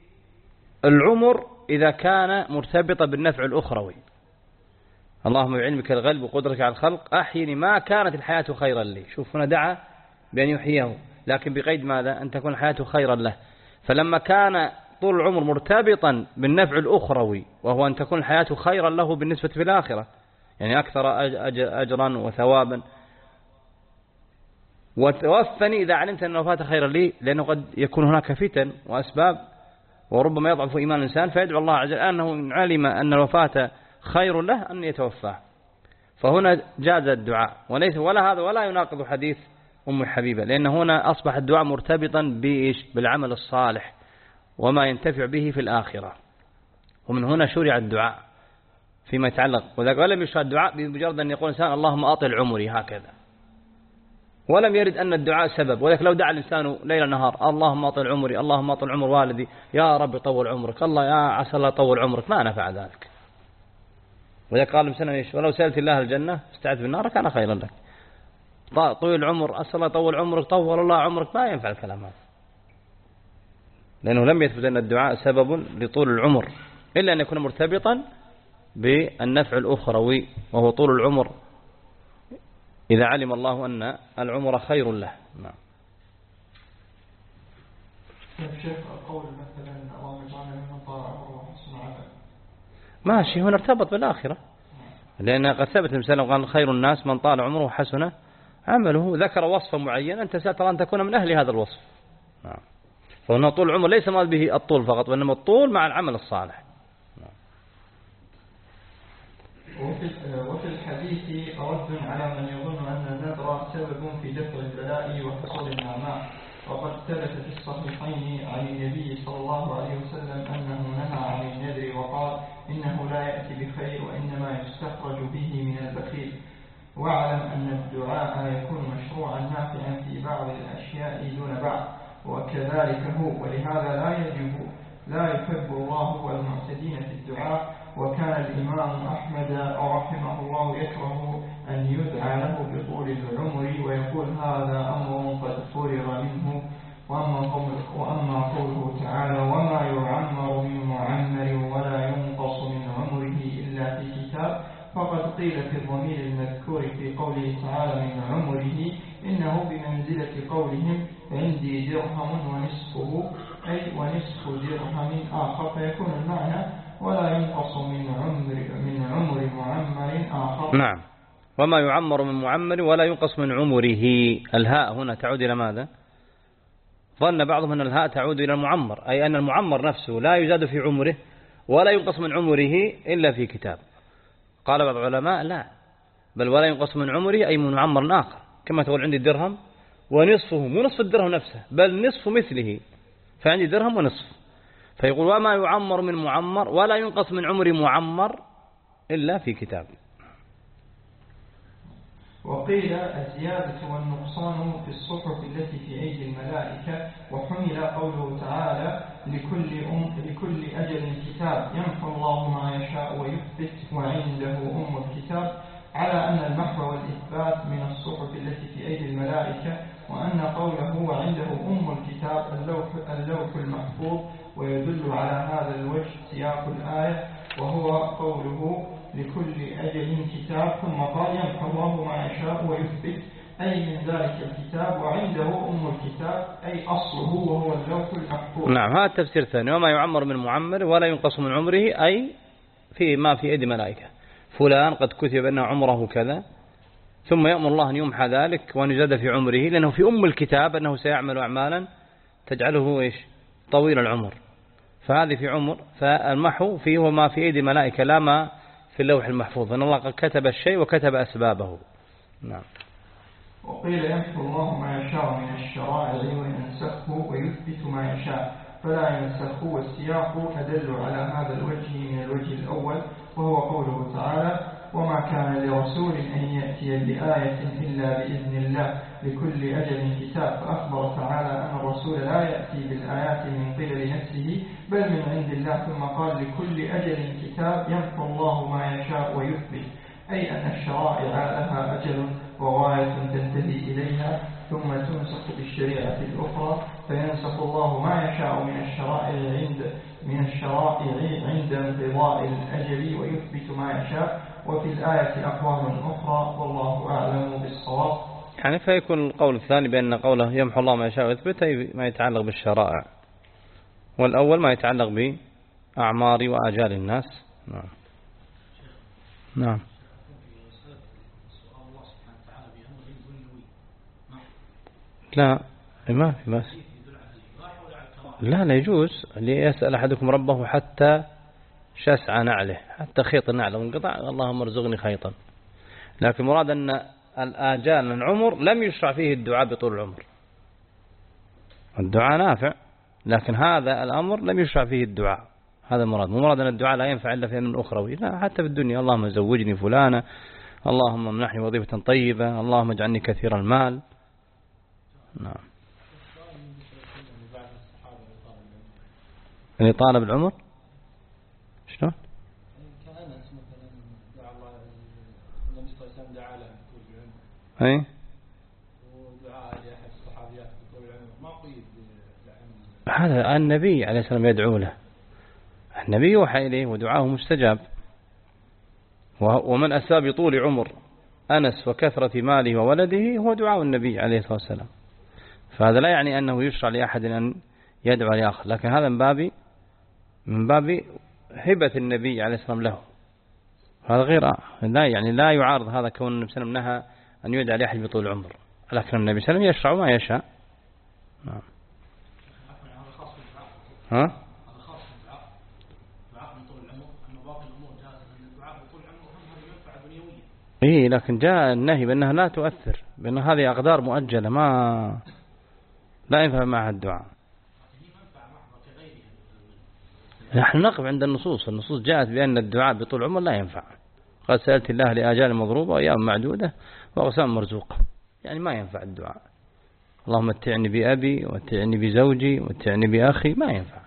العمر إذا كان مرتبطا بالنفع الأخروي. اللهم بعلمك الغيب وقدرتك على الخلق أحيني ما كانت الحياة خيرا لي. شوف هنا دعا بأن يحييه، لكن بقيد ماذا؟ أن تكون الحياة خيرا له. فلما كان طول العمر مرتبطا بالنفع الأخروي وهو أن تكون الحياة خيرا له بالنسبة في الآخرة، يعني أكثر أجرا وثوابا. وتوفني إذا علمت أن الوفاة خيرا لي، لأنه قد يكون هناك فتن وأسباب وربما يضعف إيمان الإنسان، فيدعو الله عز وجل أنه علم أن الوفاة خير له أن يتوفاه. فهنا جاز الدعاء، وليس ولا هذا ولا يناقض حديث أم حبيبة، لأن هنا أصبح الدعاء مرتبطا بإيش؟ بالعمل الصالح وما ينتفع به في الآخرة. ومن هنا شرع الدعاء فيما يتعلق، وذلك ولم يشرع الدعاء بمجرد أن يقول الإنسان اللهم أطل عمري هكذا، ولم يرد أن الدعاء سبب. ولكن لو دعا الإنسان ليل نهار اللهم أطل عمري، اللهم أطل عمر والدي، يا رب طول عمرك، الله يا عسى الله طول عمرك، ما نفع ذلك. وذلك قال المسلم إيش؟ ولو سألت الله الجنة استعذ بالنار كان خيرا لك. طويل العمر أسأل الله يطول عمرك، طول الله عمرك، ما ينفع الكلام هذا، لأنه لم يثبت أن الدعاء سبب لطول العمر إلا أن يكون مرتبطا بالنفع الأخروي، وهو طول العمر إذا علم الله أن العمر خير له. نعم. الشيخ القول مثلا اللهم اجعلنا ممن طال عمره وحسن عمله، ماشي، هنا ارتبط بالآخرة، لأن قد ثبت المثال قال خير الناس من طال عمره وحسن عمله، ذكر وصفا معين أنت سترى أن تكون من أهل هذا الوصف. نعم. فهنا طول العمر ليس مراد به الطول فقط، وإنما الطول مع العمل الصالح. وفي الحديث رد على من يظن أن النذر سبب في دفع البلاء وحصول النعماء، وقد ثبت في الصحيحين عن النبي صلى الله عليه وسلم أنه نهى عن النذر وقال إنه لا يأتي بخير وإنما يستخرج به من البخيل. واعلم أن الدعاء يكون مشروعا نافعا في بعض الأشياء دون بعض، وكذلك هو، ولهذا لا يجب لا يحب الله المعتدين في الدعاء. وكان الإمام أحمد رحمه الله يكره أن يدعى له بطول العمر ويقول هذا أمر قد فرغ منه. وأما قوله تعالى وما يعمر من معمر ولا ينقص من عمره إلا في كتاب، فقد قيل في الضمير المذكور في قوله تعالى من عمره إنه بمنزلة قولهم عندي درهم ونصفه، أي ونصف درهم آخر، فيكون المعنى ولا ينقص من عمر من عمر معمر آخر. نعم. وما يعمر من معمر ولا ينقص من عمره، الهاء هنا تعود إلى ماذا؟ ظن بعضهم أن الهاء تعود إلى المعمر، أي أن المعمر نفسه لا يزاد في عمره ولا ينقص من عمره إلا في كتاب. قال بعض العلماء لا، بل ولا ينقص من عمره أي من معمر آخر، كما تقول عندي درهم ونصفه، مو نصف الدرهم نفسه بل نصف مثله، فعندي درهم ونصف، فيقول وما يعمر من معمر ولا ينقص من عمر معمر إلا في كتاب. وقيل الزيادة والنقصان في الصحف التي في أيدي الملائكة، وحمل قوله تعالى لكل, أم لكل أجل كتاب يمحو الله ما يشاء ويثبت وعنده أم الكتاب، على أن المحو والإثبات من الصحف التي في أيدي الملائكة، وأن قوله وعنده أم الكتاب اللوح, اللوح المحفوظ، ويدل على هذا الوجه سياق الآية وهو قوله لكل أجل كتاب، ثم قال يمحو الله ما يشاء ويثبت، أي من ذلك الكتاب، وعنده أم الكتاب أي أصله وهو اللوح المحفوظ. نعم، هذا التفسير الثاني، وما يعمر من معمر ولا ينقص من عمره أي في ما في أيدي ملائكة، فلان قد كتب أنه عمره كذا، ثم يأمر الله أن يمحى ذلك وأن يزاد في عمره، لأنه في أم الكتاب أنه سيعمل أعمالا تجعله إيش طويل العمر، فهذه في عمر، فالمحو فيه وما في أيدي ملائكة لا ما في اللوح المحفوظ، أن الله قد كتب الشيء وكتب أسبابه. نعم. وقيل يمحو الله ما يشاء من الشرائع وينسخه ويثبت ما يشاء فلا ينسخه، والسياق أدل على هذا الوجه من الوجه الأول، وهو قوله تعالى وما كان لرسول أن يأتي بآية إلا بإذن الله لكل أجل كتاب، فأخبر تعالى أن الرسول لا يأتي بالآيات من قبل نفسه بل من عند الله، ثم قال لكل أجل كتاب يمحو الله ما يشاء ويثبت، أي أن الشرائع لها أجل وغاية تنتهي إليها ثم تنسخ بالشريعة الأخرى، فينسخ الله ما يشاء من الشرائع عند من الشرائع عند انقضاء الأجل ويثبت ما يشاء. وفي الآية أقوال أخرى والله أعلم بالصواب. يعني فيكون القول الثاني بأن قوله يمحو الله ما يشاء ويثبت ما يتعلق بالشرائع، والأول ما يتعلق بأعمار وآجال الناس. نعم. نعم. لا ما في بس لا لا يجوز ليسأل أحدكم ربه حتى شسع نعله، حتى خيط نعله انقطع اللهم ارزقني خيطا، لكن مراد أن الآجال من العمر لم يشرع فيه الدعاء بطول العمر، الدعاء نافع لكن هذا الأمر لم يشرع فيه الدعاء، هذا المراد، مو مراد أن الدعاء لا ينفع إلا في أمر أخروي، لا حتى في الدنيا، اللهم زوجني فلانة، اللهم منحني وظيفة طيبة، اللهم اجعلني كثير المال. نعم. اللي طالب العمر شلون؟ كأنس مثلا دعا الله النبي صلى الله عليه وسلم دعا له بطول العمر. أي. ودعاء لأحد الصحابيات بطول العمر ما قيد بالعمر. هذا النبي عليه السلام يدعو له، النبي يوحى إليه ودعاه مستجاب. ومن أسباب بطول عمر أنس وكثرة ماله وولده هو دعاء النبي عليه الصلاة والسلام. فهذا لا يعني أنه يشرع لأحد أن يدعو لآخر، لكن هذا من باب من باب هبة النبي عليه السلام له، هذا غير لا يعني لا يعارض هذا كون النبي صلى الله عليه وسلم نهى أن يدعى لأحد بطول العمر، لكن النبي صلى الله عليه وسلم يشرع ما يشاء. نعم. ها؟ إيه لكن جاء النهي بأنها لا تؤثر، بأن هذه أقدار مؤجلة ما لا ينفع معها الدعاء. نحن نقف عند النصوص، النصوص جاءت بأن الدعاء بطول عمر لا ينفع. قد سألت الله لآجال مضروبة وأيام معدودة وأغسام مرزوقة، يعني ما ينفع الدعاء. اللهم متعني بأبي ومتعني بزوجي ومتعني بأخي، ما ينفع.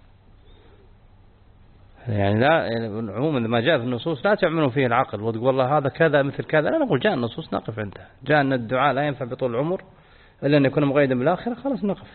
يعني لا عموما لما جاء في النصوص لا تعملوا فيه العقل وتقول والله هذا كذا مثل كذا، لا نقول جاء النصوص نقف عندها، جاء أن الدعاء لا ينفع بطول العمر إلا أن يكون مقيدا بالآخرة، خلاص نقف.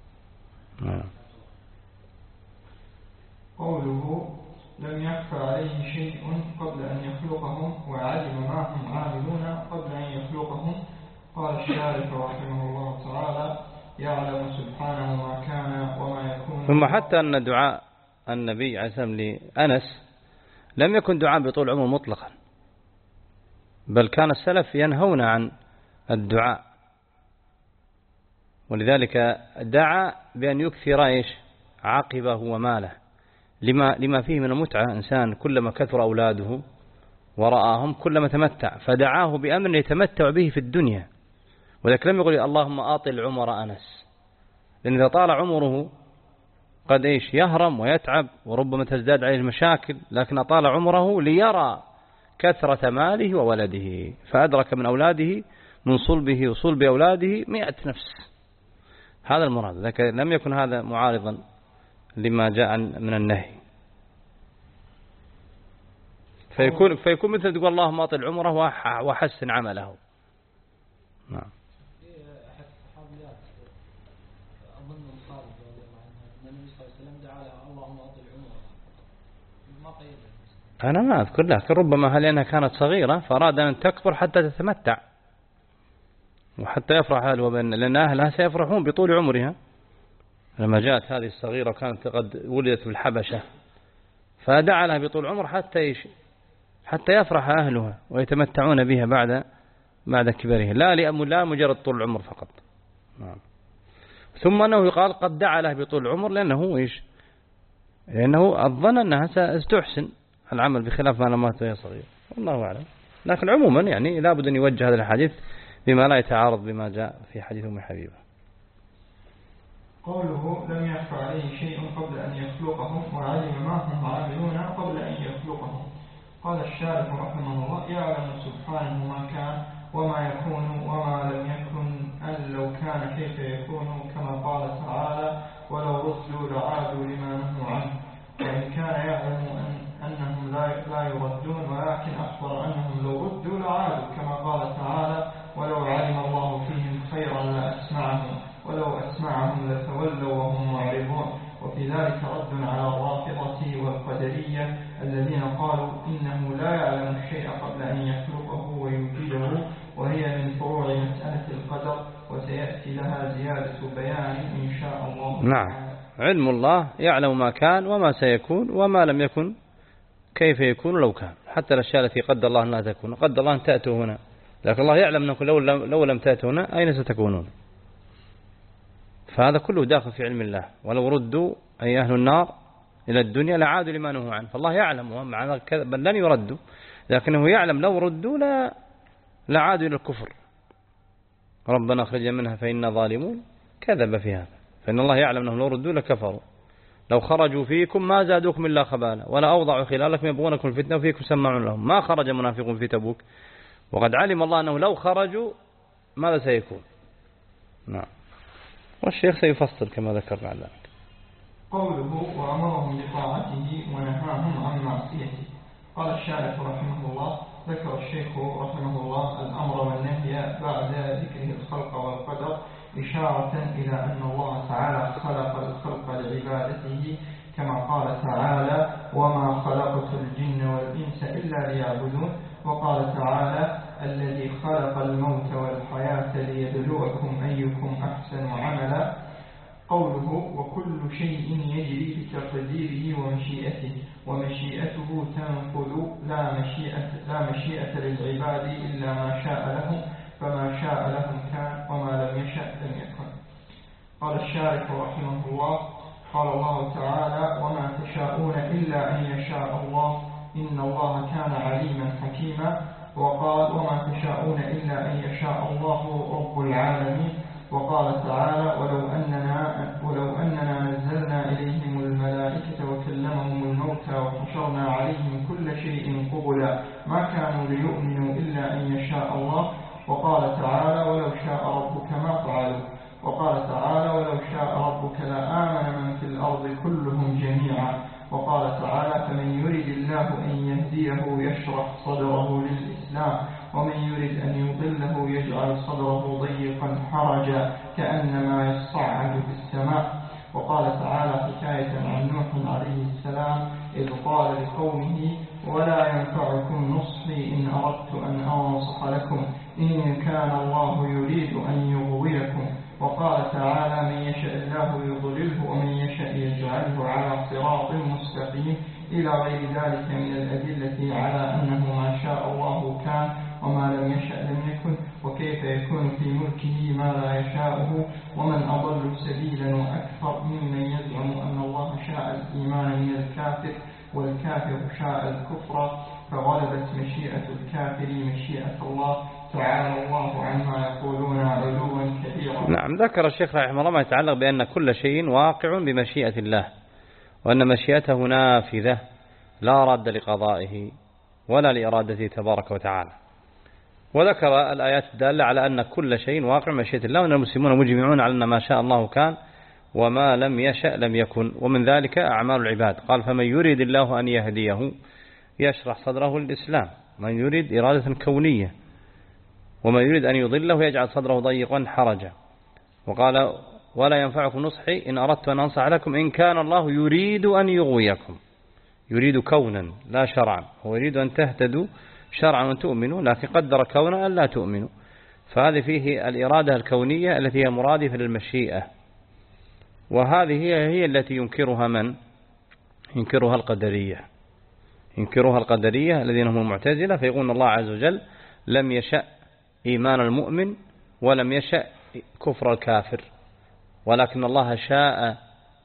قوله لم يخفى عليه شيء قبل أن يخلقهم وعلم ما هم عاملون قبل أن يخلقهم. قال الشارح رحمه الله تعالى يعلم سبحانه ما كان وما يكون. ثم حتى أن دعاء النبي عليه السلام لأنس لم يكن دعاء بطول العمر مطلقا، بل كان السلف ينهون عن الدعاء، ولذلك دعا بأن يكثر إيش عاقبه وماله، لما لما فيه من المتعة. إنسان كلما كثر أولاده ورآهم كلما تمتع، فدعاه بأمر يتمتع به في الدنيا، ولكن لم يقل اللهم آطل عمر أنس، لأن إذا طال عمره قد إيش يهرم ويتعب وربما تزداد عليه المشاكل، لكن أطال عمره ليرى كثرة ماله وولده، فأدرك من أولاده من صلبه وصلب أولاده مئة نفس. هذا المراد، لكن لم يكن هذا معارضا لما جاء من النهي. فيكون, فيكون مثل تقول اللهم أطل عمره وحسن عمله. نعم. أنا ما أذكر، لكن ربما هل لأنها كانت صغيرة فأراد أن تكبر حتى تتمتع وحتى يفرح أهلها، بأن لأن أهلها سيفرحون بطول عمرها. لما جاءت هذه الصغيرة كانت قد ولدت بالحبشة، فدعا لها بطول عمر حتى يش حتى يفرح أهلها ويتمتعون بها بعد بعد كبرها، لا لا مجرد طول العمر فقط. نعم. ثم أنه يقال قد دعا له بطول العمر لأنه إيش لأنه الظن أنها ستحسن العمل بخلاف ما لما هي صغير، والله أعلم. لكن عموما يعني لابد أن يوجه هذا الحديث بما لا يتعارض بما جاء في حديث أم حبيبة. قوله لم يخفى عليه شيء قبل أن يخلقهم وعلم ما هم عاملون قبل أن يخلقهم. قال الشارح رحمه الله يعلم سبحانه ما كان وما يكون وما لم يكن أن لو كان كيف يكون، كما قال تعالى ولو ردوا لعادوا لما نهوا عنه. وإن كان يعلم أن أنهم لا يردون، ولكن أخبر أنهم لو ردوا لعادوا، كما قال تعالى ولو علم الله فيهم خيرا لأسمعهم ولو أسمعهم لتولوا وهم معرضون. وفي ذلك رد على الرافضة والقدرية الذين قالوا إنه لا يعلم الشيء قبل أن يخلقه ويوجده، وهي من فروع مسألة القدر وسيأتي لها زيادة بيان إن شاء الله. نعم. علم الله يعلم ما كان وما سيكون وما لم يكن كيف يكون لو كان، حتى الأشياء التي قدر الله أنها تكون، قدر الله أن تأتوا هنا، لكن الله يعلم أنكم لو لم, لو لم تأتوا هنا أين ستكونون. فهذا كله داخل في علم الله. ولو ردوا أي أهل النار إلى الدنيا لعادوا لما نهوا عنه، فالله يعلم مع كذا بل لن يردوا، لكنه يعلم لو ردوا لا لعادوا إلى الكفر. ربنا أخرجنا منها فإنا ظالمون، كذب في هذا، فإن الله يعلم أنهم لو ردوا لكفروا. لو خرجوا فيكم ما زادوكم إلا خبالا ولا أوضعوا خلالكم يبغونكم الفتنة وفيكم سماعون لهم. ما خرج منافقون في تبوك وقد علم الله أنه لو خرجوا ماذا سيكون. نعم. والشيخ سيفصل كما ذكرنا عنه. قوله وأمرهم بطاعته ونهاهم عن معصيته. قال الشارح رحمه الله: ذكر الشيخ رحمه الله الأمر والنهي بعد ذكره الخلق والقدر إشارة إلى أن الله تعالى خلق الخلق لعبادته، كما قال تعالى: وما خلقت الجن والإنس إلا ليعبدون. وقال تعالى: الذي خلق الموت والحياة ليبلوكم أيكم أحسن عملا. قوله وكل شيء يجري بتقديره ومشيئته، ومشيئته تنفذ لا مشيئة, لا مشيئة للعباد إلا ما شاء لهم، فما شاء لهم كان وما لم يشأ لم يكن. قال الشارح رحمه الله: قال الله تعالى: وما تشاءون إلا أن يشاء الله إن الله كان عليما حكيما. وقال: وما تشاءون إلا أن يشاء الله رب العالمين. وقال تعالى: ولو أننا, ولو أننا نزلنا إليهم الملائكة وكلمهم الموتى وحشرنا عليهم كل شيء قبلا ما كانوا ليؤمنوا إلا أن يشاء الله. وقال تعالى: ولو شاء ربك ما فعلوا. وقال تعالى: ولو شاء ربك لآمن من في الأرض كلهم جميعا. وقال تعالى: فمن يريد الله أن يهديه يشرح صدره للإسلام، ومن يريد أن يضله يجعل صدره ضيقا حرجا كأنما يصعد في السماء. وقال تعالى حكاية عن نوح عليه السلام إذ قال لقومه: ولا ينفعكم نصحي إن أردت أن أنصح لكم إن كان الله يريد أن يغويكم. وقال تعالى: من يشاء الله يضلله ومن يشاء يجعله على صراط مستقيم، إلى غير ذلك من الأدلة على أنه ما شاء الله كان وما لم يشأ لم يكن، وكيف يكون في ملكه ما لا يشاءه. ومن أضل سبيلا وأكثر ممن يزعم أن الله شاء الإيمان من الكافر والكافر شاء الكفر، فغلبت مشيئة الكافر مشيئة الله تعالى الله عما يقولون علوا كبيرا. نعم. ذكر الشيخ رحمه الله ما يتعلق بأن كل شيء واقع بمشيئة الله، وأن مشيئته نافذة لا راد لقضائه ولا لإرادته تبارك وتعالى. وذكر الآيات الدالة على أن كل شيء واقع بمشيئة الله، وأن المسلمون مجمعون على أن ما شاء الله كان وما لم يشأ لم يكن، ومن ذلك أعمال العباد. قال: فمن يريد الله أن يهديه يشرح صدره للإسلام، من يريد إرادة كونية، ومن يريد أن يضله يجعل صدره ضيقا حرجا. وقال: ولا ينفعكم نصحي إن أردت أن أنصح لكم إن كان الله يريد أن يغويكم. يريد كونا لا شرعا، هو يريد أن تهتدوا شرعا وأن تؤمنوا، لكن قدر كونا أن لا تؤمنوا. فهذه فيه الإرادة الكونية التي هي مرادفة للمشيئة، وهذه هي التي ينكرها من؟ ينكرها القدرية. ينكرها القدرية الذين هم المعتزلة، فيقولون الله عز وجل لم يشأ إيمان المؤمن ولم يشأ كفر الكافر، ولكن الله شاء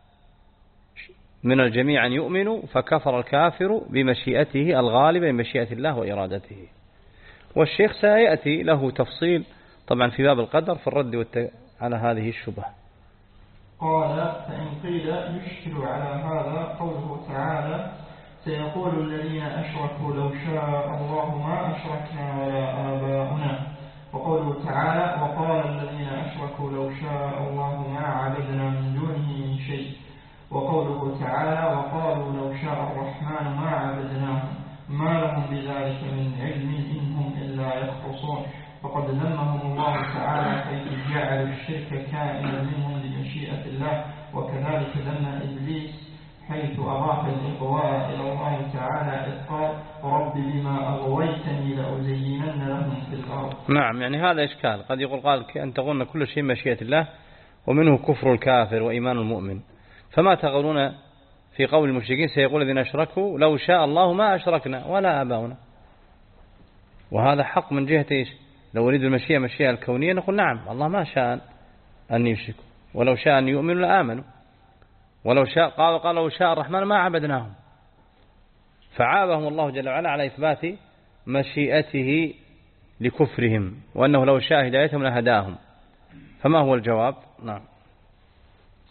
من الجميع أن يؤمنوا فكفر الكافر بمشيئته الغالبة بمشيئة الله وإرادته. والشيخ سيأتي له تفصيل طبعا في باب القدر في الرد والت... على هذه الشبهة. قال: فإن قيل يشكل على هذا قوله تعالى: سيقول الذين أشركوا لو شاء الله ما أشركنا ولا آباؤنا. وقوله تعالى: وقال الذين أشركوا لو شاء الله ما عبدنا من دونه من شيء. وقوله تعالى: وقالوا لو شاء الرحمن ما عبدناهم ما لهم بذلك من علم إن هم إلا يخرصون. فقد ذمهم الله تعالى حيث جعلوا الشرك كائنا منهم بمشيئة الله، وكذلك ذم إبليس حيث أضاف الإغواء إلى الله تعالى إذ قال: رب بما أغويتني لأزينن لهم في الأرض. نعم. يعني هذا إشكال، قد يقول قال أن تقولون كل شيء مشيئة الله ومنه كفر الكافر وإيمان المؤمن، فما تقولون في قول المشركين سيقول الذين أشركوا لو شاء الله ما أشركنا ولا آباؤنا؟ وهذا حق من جهة إيش؟ لو أريد المشيئة مشيئة الكونية نقول نعم الله ما شاء أن يشركوا، ولو شاء أن يؤمنوا لآمنوا، ولو شاء قال قال لو شاء الرحمن ما عبدناهم. فعابهم الله جل وعلا على إثبات مشيئته لكفرهم، وأنه لو شاء هدايتهم لهداهم. فما هو الجواب؟ نعم.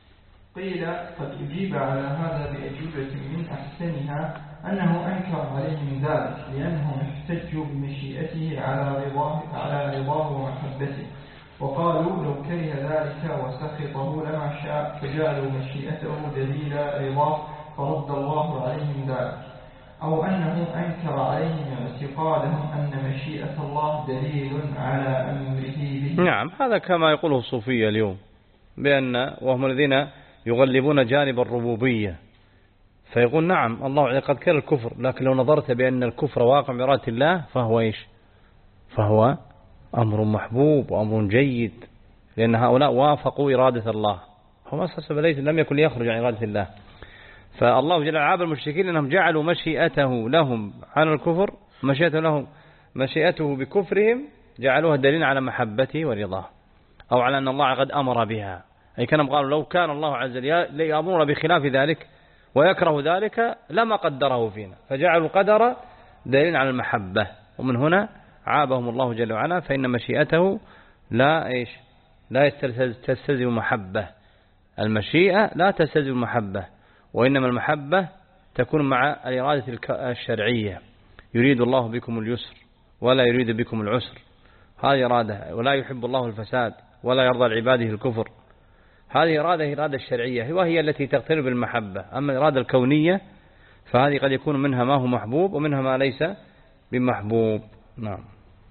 قيل قد أجيب على هذا بأجوبة من أحسنها أنه أنكر عليهم ذلك لأنهم احتجوا بمشيئته على رضاه, على رضاه ومحبته، وقالوا لو كره ذلك وسخطه لما شاء، فجعلوا مشيئته دليل رضاه فرد الله عليهم ذلك. أو أنه أنكر عليهم اعتقادهم أن مشيئة الله دليل على أمره به. نعم، هذا كما يقوله الصوفية اليوم، بأن وهم الذين يغلبون جانب الربوبية، فيقول نعم الله قد كره الكفر، لكن لو نظرت بأن الكفر واقع بإرادة الله فهو إيش؟ فهو أمر محبوب وأمر جيد، لأن هؤلاء وافقوا إرادة الله، هم أساسا ليس لم يكن ليخرج عن إرادة الله. فالله جل وعلا المشركين أنهم جعلوا مشيئته لهم على الكفر، مشيئته لهم مشيئته بكفرهم جعلوها دليل على محبته ورضاه، أو على أن الله قد أمر بها، أي كانوا قالوا لو كان الله عز وجل يأمر بخلاف ذلك ويكره ذلك لما قدره فينا، فجعلوا القدر دليل على المحبة، ومن هنا عابهم الله جل وعلا، فإن مشيئته لا إيش لا تستلزم محبة، المشيئة لا تستلزم محبة، وإنما المحبة تكون مع الإرادة الشرعية، يريد الله بكم اليسر ولا يريد بكم العسر، هذه إرادة، ولا يحب الله الفساد ولا يرضى لعباده الكفر، هذه إرادة إرادة الشرعية وهي التي تقترب المحبة. أما الإرادة الكونية فهذه قد يكون منها ما هو محبوب ومنها ما ليس بمحبوب. نعم.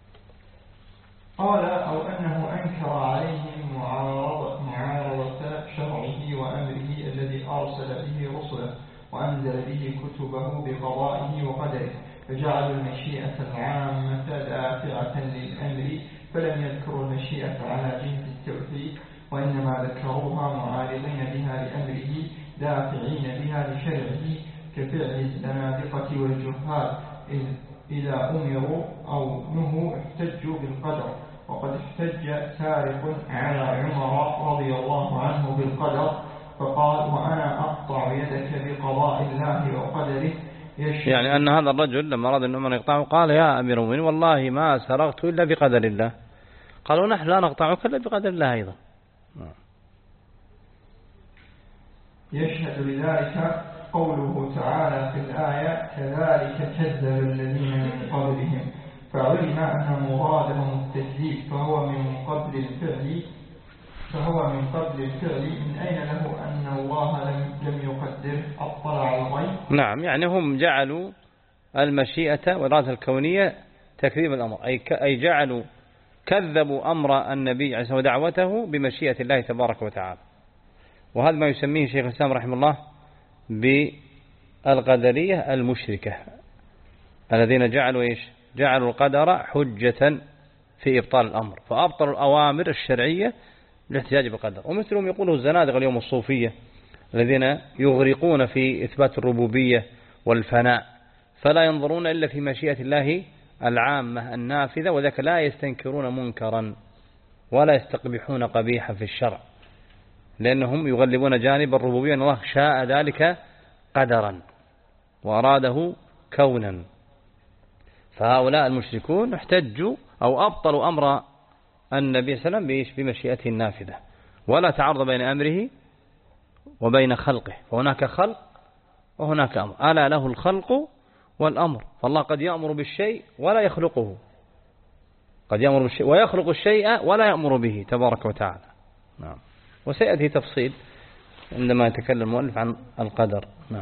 قال أو أنه أنكر عليهم معارضة, معارضة شرعه وأمره الذي أرسل به رسله وأنزل به كتبه بقضائه وقدره، فجعلوا المشيئة العامة دافعة للأمر، فلم يذكروا المشيئة على جهة التوحيد، وإنما ذكروها معارضين بها لأمره دافعين بها لشرعه، كفعل الزنادقة والجهال إذا أمروا أو نهوا احتجوا بالقدر. وقد احتج سارق على عمر رضي الله عنه بالقدر فقال وأنا أقطع يدك بقضاء الله وقدره، يعني أن هذا الرجل لما أراد أن عمر يقطعه قال يا أمير المؤمنين والله ما سرقت إلا بقدر الله، قالوا نحن لا نقطعك إلا بقدر الله أيضا. يشهد لذلك قوله تعالى في الآية كذلك كذب الذين من قبلهم، فعلم أن مرادهم التكذيب، فهو من قبل الفعل فهو من قبل الفعل من أين له أن الله لم, لم يقدر أطلع الغيب. نعم، يعني هم جعلوا المشيئة والإرادة الكونية تكذيب الأمر، أي, أي جعلوا كذبوا أمر النبي عليه الصلاة والسلام ودعوته بمشيئة الله تبارك وتعالى، وهذا ما يسميه شيخ الإسلام رحمه الله بالقدرية المشركة، الذين جعلوا إيش جعلوا القدر حجة في إبطال الأمر، فأبطلوا الأوامر الشرعية للاحتجاج بالقدر. ومثلهم يقوله الزنادقة اليوم الصوفية الذين يغرقون في إثبات الربوبية والفناء، فلا ينظرون إلا في مشيئة الله العامة النافذة، وذلك لا يستنكرون منكرا ولا يستقبحون قبيحا في الشرع، لأنهم يغلبون جانب الربوبية أن الله شاء ذلك قدرا وأراده كونا. فهؤلاء المشركون احتجوا أو أبطلوا أمر النبي صلى الله عليه وسلم بمشيئته النافذة، ولا تعارض بين أمره وبين خلقه، فهناك خلق وهناك أمر، ألا له الخلق والأمر، فالله قد يأمر بالشيء ولا يخلقه، قد يأمر بالشيء ويخلق الشيء ولا يأمر به تبارك وتعالى. نعم، وسيأتي تفصيل عندما يتكلم المؤلف عن القدر. نعم.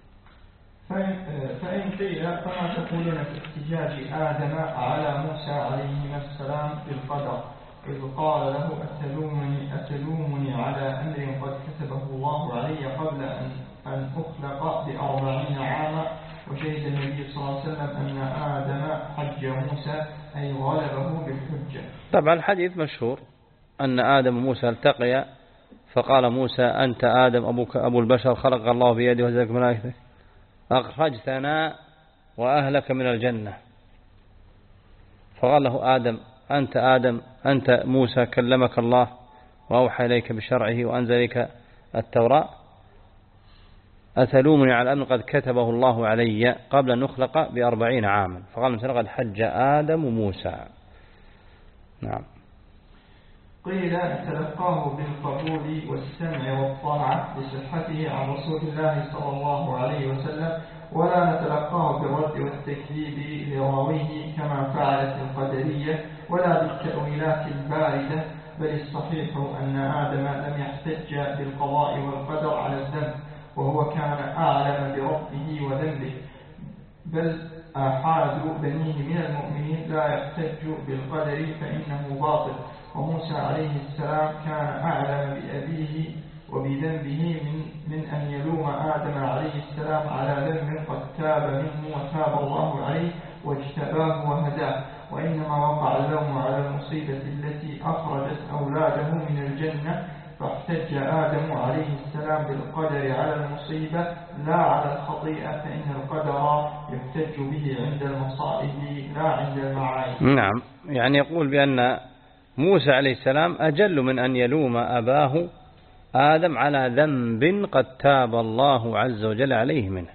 فإن قيل فما تقولون في احتجاج آدم على موسى عليه السلام بالقدر، إذ قال له أتلومني, أتلومني على أمر قد كتبه الله علي قبل أن, أن أخلق بأربعين عاما، وشهد النبي صلى الله عليه وسلم أن آدم حج موسى أي غلبه بالحجة. طبعا الحديث مشهور أن آدم وموسى التقيا فقال موسى أنت آدم أبوك أبو البشر خلق الله بيده وزلك ملائكته أخرجتنا وأهلك من الجنة، فقال له آدم أنت آدم أنت موسى كلمك الله وأوحى إليك بشرعه وأنزل إليك التوراة، أتلومني على أمر قد كتبه الله علي قبل أن نخلق بأربعين عاما، فقال مثلا قد حج آدم وموسى. نعم. قيل تلقاه بالقبول والسمع والطاعة لصحته عن رسول الله صلى الله عليه وسلم، ولا نتلقاه بالرد والتكذيب لراويه كما فعلت القدرية، ولا بالتأويلات الباردة، بل الصحيح أن آدم لم يحتج بالقضاء والقدر على الذنب، وهو كان أعلم بربه وذنبه، بل آحاد بنيه من المؤمنين لا يحتج بالقدر فإنه باطل. وموسى عليه السلام كان أعلم بأبيه وبذنبه من, من أن يلوم آدم عليه السلام على ذنب قد تاب منه وتاب الله عليه واجتباه وهداه، وإنما وقع اللوم على المصيبة التي أخرجت أولاده من الجنة، فاحتج آدم عليه السلام بالقدر على المصيبة لا على الخطيئة، فإن القدر يحتج به عند المصائب لا عند المعايب. نعم، يعني يقول بأن موسى عليه السلام أجل من أن يلوم أباه آدم على ذنب قد تاب الله عز وجل عليه منه،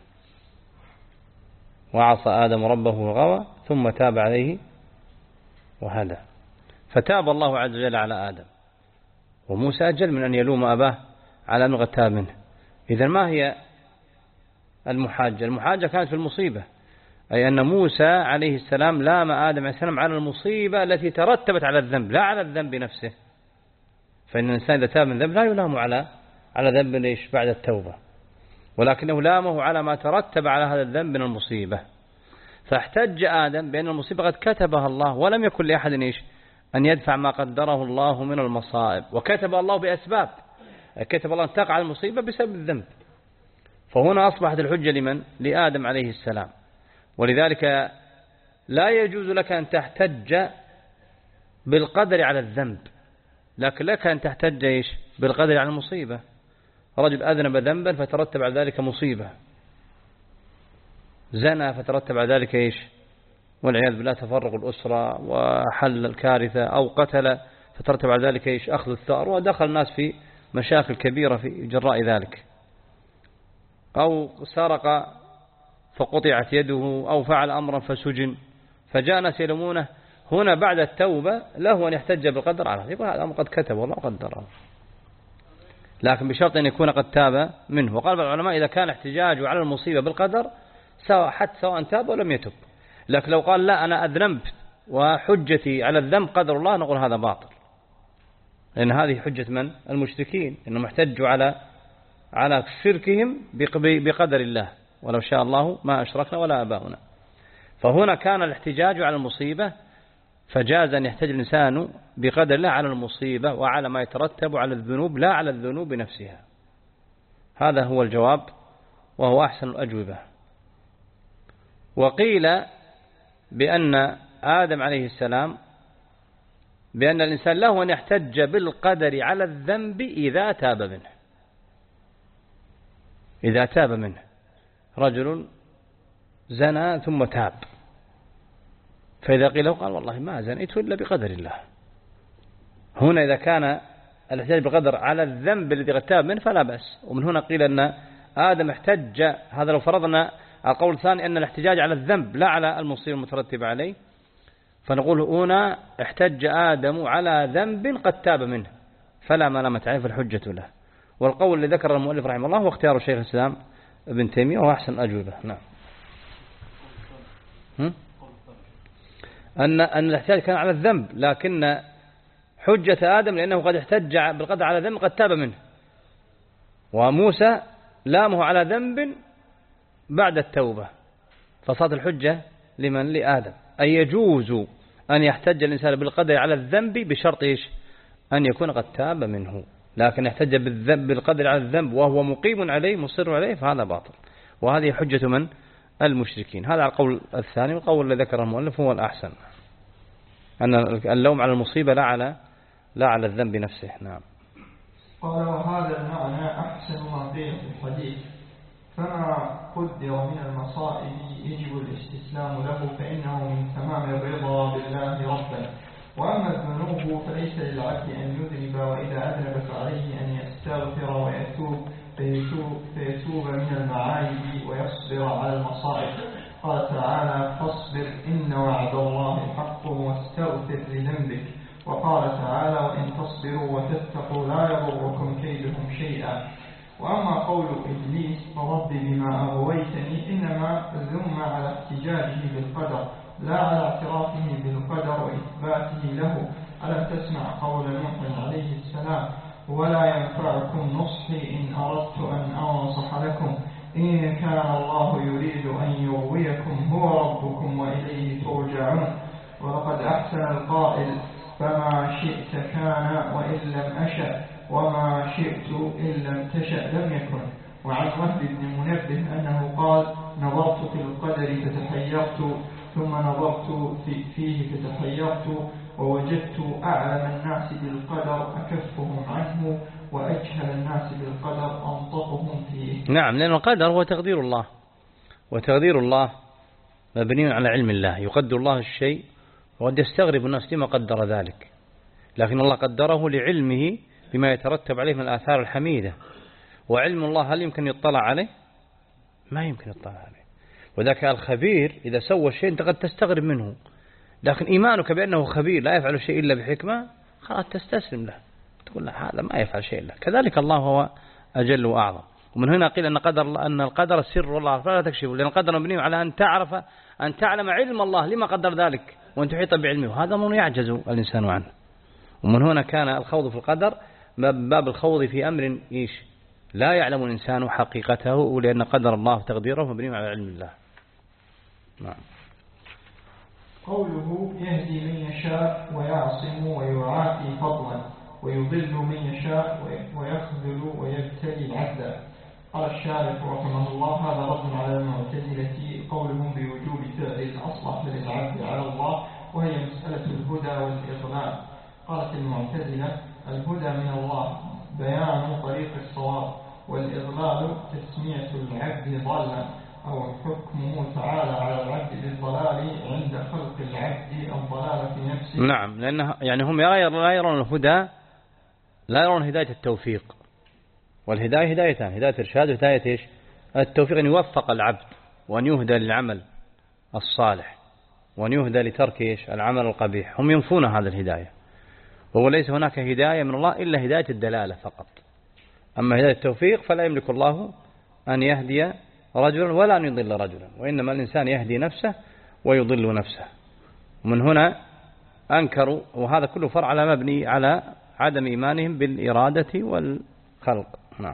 وعصى آدم ربه وغوى ثم تاب عليه وهدى، فتاب الله عز وجل على آدم، وموسى أجل من أن يلوم أباه على أنه قد تاب منه. إذن ما هي المحاجة؟ المحاجة كانت في المصيبة، أي أن موسى عليه السلام لام آدم عليه السلام على المصيبة التي ترتبت على الذنب لا على الذنب نفسه، فإن الإنسان إذا تاب من ذنب لا يلام على على ذنب ليش بعد التوبة، ولكنه لامه على ما ترتب على هذا الذنب من المصيبة. فاحتج آدم بأن المصيبة قد كتبها الله، ولم يكن لأحد إيش أن يدفع ما قدره الله من المصائب، وكتب الله بأسباب، كتب الله أن تقع المصيبة بسبب الذنب. فهنا أصبحت الحجة لمن؟ لآدم عليه السلام. ولذلك لا يجوز لك أن تحتج بالقدر على الذنب، لكن لك أن تحتج إيش بالقدر على المصيبة. رجل أذنب ذنبا فترتب على ذلك مصيبة، زنى فترتب على ذلك إيش والعياذ بالله تفرق الأسرة وحل الكارثة، أو قتل فترتب على ذلك إيش أخذ الثأر، ودخل الناس في مشاكل كبيرة في جراء ذلك، أو سرق فقطعت يده، أو فعل أمرا فسجن، فجاء ناس يلومونه. هنا بعد التوبة له أن يحتج بالقدر على، يقول هذا الأمر قد كتب والله قدره، لكن بشرط أن يكون قد تاب منه. وقال بعض العلماء إذا كان احتجاجه على المصيبة بالقدر سواء حتى سواء تاب ولم يتب، لكن لو قال لا أنا أذنبت وحجتي على الذنب قدر الله، نقول هذا باطل، لأن هذه حجة من؟ المشركين، إنهم احتجوا على على شركهم بقدر الله، ولو شاء الله ما أشركنا ولا آباؤنا. فهنا كان الاحتجاج على المصيبة، فجاز أن يحتج الإنسان بقدر الله على المصيبة وعلى ما يترتب على الذنوب لا على الذنوب نفسها. هذا هو الجواب وهو أحسن الأجوبة. وقيل بأن آدم عليه السلام بأن الإنسان له أن يحتج بالقدر على الذنب إذا تاب منه، إذا تاب منه. رجل زنى ثم تاب، فإذا قيل له قال والله ما زنيت إلا بقدر الله. هنا إذا كان الاحتجاج بالقدر على الذنب الذي قد تاب منه فلا بأس. ومن هنا قيل أن آدم احتج، هذا لو فرضنا القول الثاني أن الاحتجاج على الذنب لا على المصير المترتب عليه، فنقول هنا احتج آدم على ذنب قد تاب منه فلا ملامة عليه فالحجة له. والقول اللي ذكر المؤلف رحمه الله هو اختيار شيخ الإسلام ابن تيمية وهو أحسن الأجوبة. نعم. أن أن الاحتجاج كان على الذنب، لكن حجة آدم لأنه قد احتج بالقدر على ذنب قد تاب منه، وموسى لامه على ذنب بعد التوبة، فصارت الحجة لمن؟ لآدم. أي يجوز أن يحتج الإنسان بالقدر على الذنب بشرط إيش؟ أن يكون قد تاب منه، لكن يحتج بالذنب بالقدر على الذنب وهو مقيم عليه مصر عليه فهذا باطل، وهذه حجة من؟ المشركين. هذا على القول الثاني، والقول الذي ذكره المؤلف هو الأحسن، أن اللوم على المصيبة لا على لا على الذنب نفسه. نعم. قال وهذا المعنى أحسن ما قيل في الحديث، فما قدر من المصائب يجب الاستسلام له، فإنه من تمام الرضا بالله ربا. وأما الذنوب فليس للعبد أن يذنب، وإذا أذنب فعليه أن يستغفر ويتوب فيتوب, فيتوب من المعايب ويصبر على المصائب. قال تعالى فاصبر إن وعد الله حق واستغفر لذنبك. وقال تعالى وإن تصبر منه شيئا. وأما قول إبليس رب بما أغويتني إنما ذم على احتجاجه بالقدر لا على اعترافه بالقدر وإثباته له. ألم تسمع قول نوح عليه السلام ولا ينفعكم نصحي إن أردت أن أنصح لكم إن كان الله يريد أن يغويكم هو ربكم وإليه ترجعون. ولقد أحسن القائل فما شئت كان وإن لم أشأ وما شئت إن لم تشأ لم يكن. وعن وهب بن منبه أنه قال نظرت في القدر فتحيرت ثم نظرت في فيه فتحيرت ووجدت أعلم الناس بالقدر أكفهم عنه وأجهل الناس بالقدر أنطقهم فيه. نعم، لأن القدر هو تقدير الله، وتقدير الله مبني على علم الله. يقدر الله الشيء وقد يستغرب الناس لما قدر ذلك، لكن الله قدره لعلمه بما يترتب عليه من الآثار الحميدة. وعلم الله هل يمكن يطلع عليه؟ ما يمكن يطلع عليه. وذاك الخبير إذا سوى شيء أنت قد تستغرب منه، لكن إيمانك بأنه خبير لا يفعل شيء إلا بحكمة خلاص تستسلم له، تقول له هذا ما يفعل شيء إلا. كذلك الله هو أجل وأعظم. ومن هنا قيل أن قدر أن القدر سر الله فلا تكشفه، لأن القدر مبني على أن تعرف أن تعلم علم الله لما قدر ذلك وأن تحيط بعلمه، وهذا من يعجز الإنسان عنه. ومن هنا كان الخوض في القدر باب الخوض في أمر إيش لا يعلم الإنسان حقيقته، لأن قدر الله تقديره مبني على علم الله. نعم. قوله يهدي من يشاء ويعصم ويعافي فضلا ويضل من يشاء ويخذل ويبتلي عدلا. قال الشارح رحمه الله هذا رد على المعتزلة قولهم بوجوب فعل الأصلح للعبد على الله وهي مسألة الهدى والإضلال. قالت المعتزلة الهدى من الله بيان طريق الصواب، والإضلال تسمية العبد ضالا أو حكمه تعالى على العبد بالضلال عند خلق العبد الضلال في نفسه. نعم، لأنه يعني هم لا يرون الهدى، لا يرون هداية التوفيق، والهداية هدايتان، هداية إرشاد وهداية إيش التوفيق، أن يوفق العبد وأن يهدى للعمل الصالح وأن يهدى لترك إيش العمل القبيح. هم ينفون هذا الهداية، وهو ليس هناك هداية من الله إلا هداية الدلالة فقط. أما هداية التوفيق فلا يملك الله أن يهدي رجلا ولا أن يضل رجلا، وإنما الإنسان يهدي نفسه ويضل نفسه. ومن هنا أنكروا، وهذا كله فرع على مبني على عدم إيمانهم بالإرادة والخلق. نعم.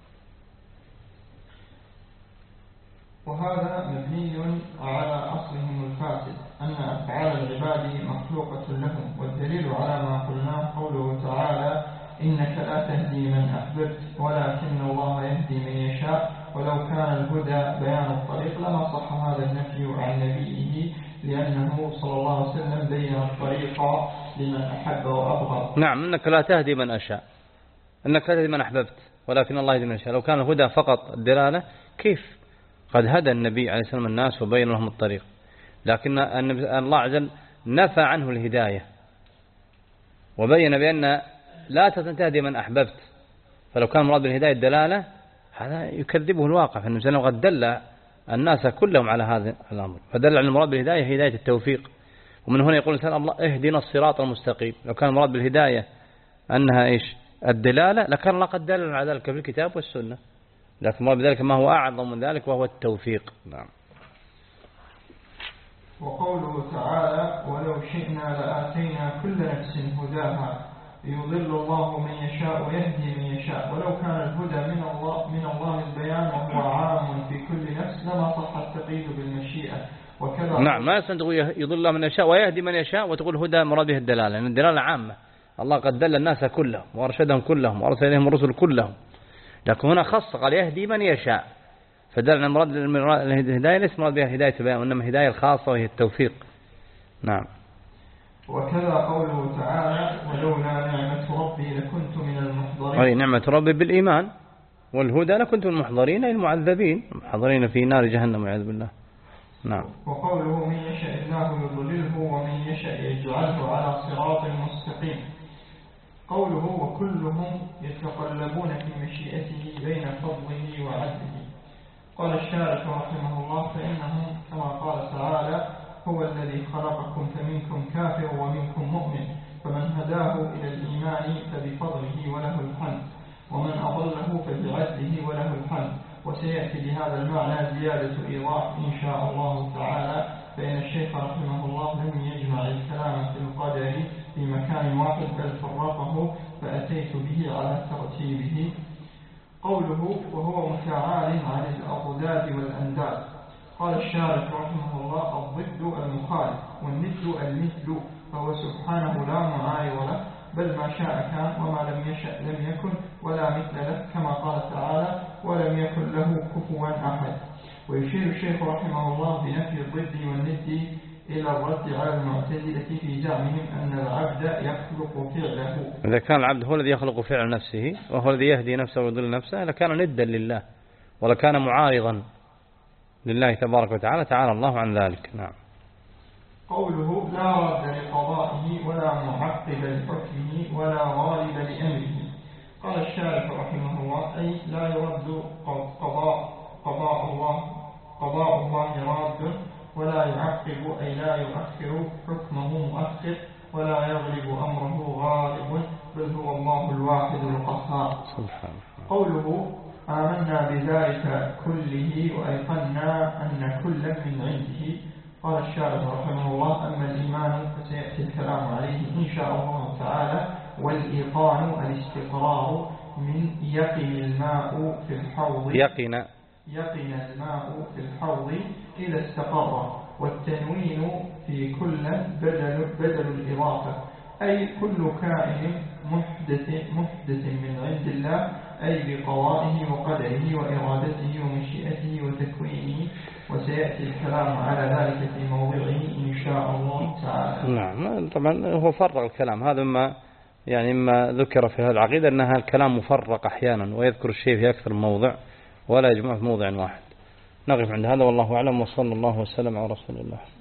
وهذا مبني على أصلهم الفاسد أن أفعال العباد مخلوقة لهم، والدليل على ما قلناه قوله تعالى إنك لا تهدي من أحببت ولكن الله يهدي من يشاء. ولو كان الهدى بيان الطريق لما صح هذا النفي عن نبيه، لأنه صلى الله عليه وسلم بين الطريق لمن أحب وأبغض. نعم، إنك لا تهدي من أشاء، إنك لا تهدي من أحببت ولكن الله يهدي من يشاء. لو كان الهدى فقط الدلالة كيف؟ قد هدى النبي عليه السلام الناس وبين لهم الطريق، لكن الله عز وجل نفى عنه الهداية وبين بأن لا تهدي من أحببت. فلو كان مراد بالهداية الدلالة هذا يكذبه الواقع، فإنه سنة قد دل الناس كلهم على هذا الأمر، فدل على المراد بالهداية هداية التوفيق. ومن هنا يقول الإنسان الله اهدنا الصراط المستقيم. لو كان المراد بالهداية أنها إيش الدلالة لكان الله قد دل على ذلك في الكتاب والسنة، لكن المراد بذلك ما هو أعظم من ذلك وهو التوفيق. نعم. وقوله تعالى ولو شئنا لآتينا كل نفس هداها يضل الله من يشاء ويهدي من يشاء. ولو كان الهدى من الله من الله البيان وهو عام في كل نفس لما صح التقييد بالمشيئة. وكذا نعم، ما يصدق يضل الله من يشاء ويهدي من يشاء وتقول هدى مراد به الدلالة، لأن الدلالة عامة. الله قد دل الناس كلهم وارشدهم كلهم وارسل إليهم الرسل كلهم، لكن هنا خص قال يهدي من يشاء، فدل على مراد الهداية ليس مراد بها هداية البيان وإنما هداية الخاصة وهي التوفيق. نعم. وكذا قوله تعالى ولولا نعمة ربي لكنت من المحضرين. أي نعمة ربي بالإيمان والهدى لكنت من المحضرين أي المعذبين محضرين في نار جهنم والعياذ بالله. نعم. وقوله من يشاء الله يضلله ومن يشاء يجعله على صراط مستقيم. قوله وكلهم يتقلبون في مشيئته بين فضله وعدله. قال الشارح رحمه الله فإنهم كما قال تعالى هو الذي خلقكم فمنكم كافر ومنكم مؤمن، فمن هداه إلى الإيمان فبفضله وله الحمد، ومن أضله فبعدله وله الحمد. وسيأتي بهذا المعنى زيادة إيضاح إن شاء الله تعالى، فإن الشيخ رحمه الله لم يجمع الكلام في القدر في مكان واحد بل فرقه، فأتيت به على ترتيبه. قوله وهو متعال عن الأضداد والأنداد. قال الشارح رحمه الله الضد المخالف والند المثل، فهو سبحانه لا معاير له، بل ما شاء كان وما لم يشأ لم يكن ولا مثل له، كما قال تعالى ولم يكن له كفوا أحد. ويشير الشيخ رحمه الله بنفي الضد والند إلى الرد على المعتزلة في زعمهم أن العبد يخلق فعله. إذا كان العبد هو الذي يخلق فعل نفسه وهو الذي يهدي نفسه ويضل نفسه لكان ندا لله ولكان معارضا لله تبارك وتعالى، تعالى الله عن ذلك. نعم. قوله لا رد لقضائه ولا معقب لحكمه ولا غالب لأمره. قال الشارح رحمه الله أي لا يرد قضاء قضاء الله قضاء الله راد ولا يعقب أي لا يؤخر حكمه مؤخر ولا يغلب أمره غالب، بل هو الله الواحد القهار. قوله آمنا بذلك كله وأيقنا أن كل من عنده. قال الشارح رحمه الله أما الإيمان فسيأتي الكلام عليه إن شاء الله تعالى. والإيقان الاستقرار من يقن الماء في الحوض يقن يقن الماء في الحوض إذا استقر. والتنوين في كل بدل, بدل الإضافة، أي كل كائن محدث, محدث من عند الله، أي بقضائه وقدره وإرادته ومشيئته وتكوينه. وسيأتي الكلام على ذلك في موضعه إن شاء الله تعالى. نعم. طبعا هو فرق الكلام هذا ما يعني ما ذكر في هذه العقيدة أنها الكلام مفرق أحيانا ويذكر الشيء في أكثر من موضع ولا يجمع في موضع واحد. نقف عند هذا والله أعلم، وصلى الله وسلم على رسول الله.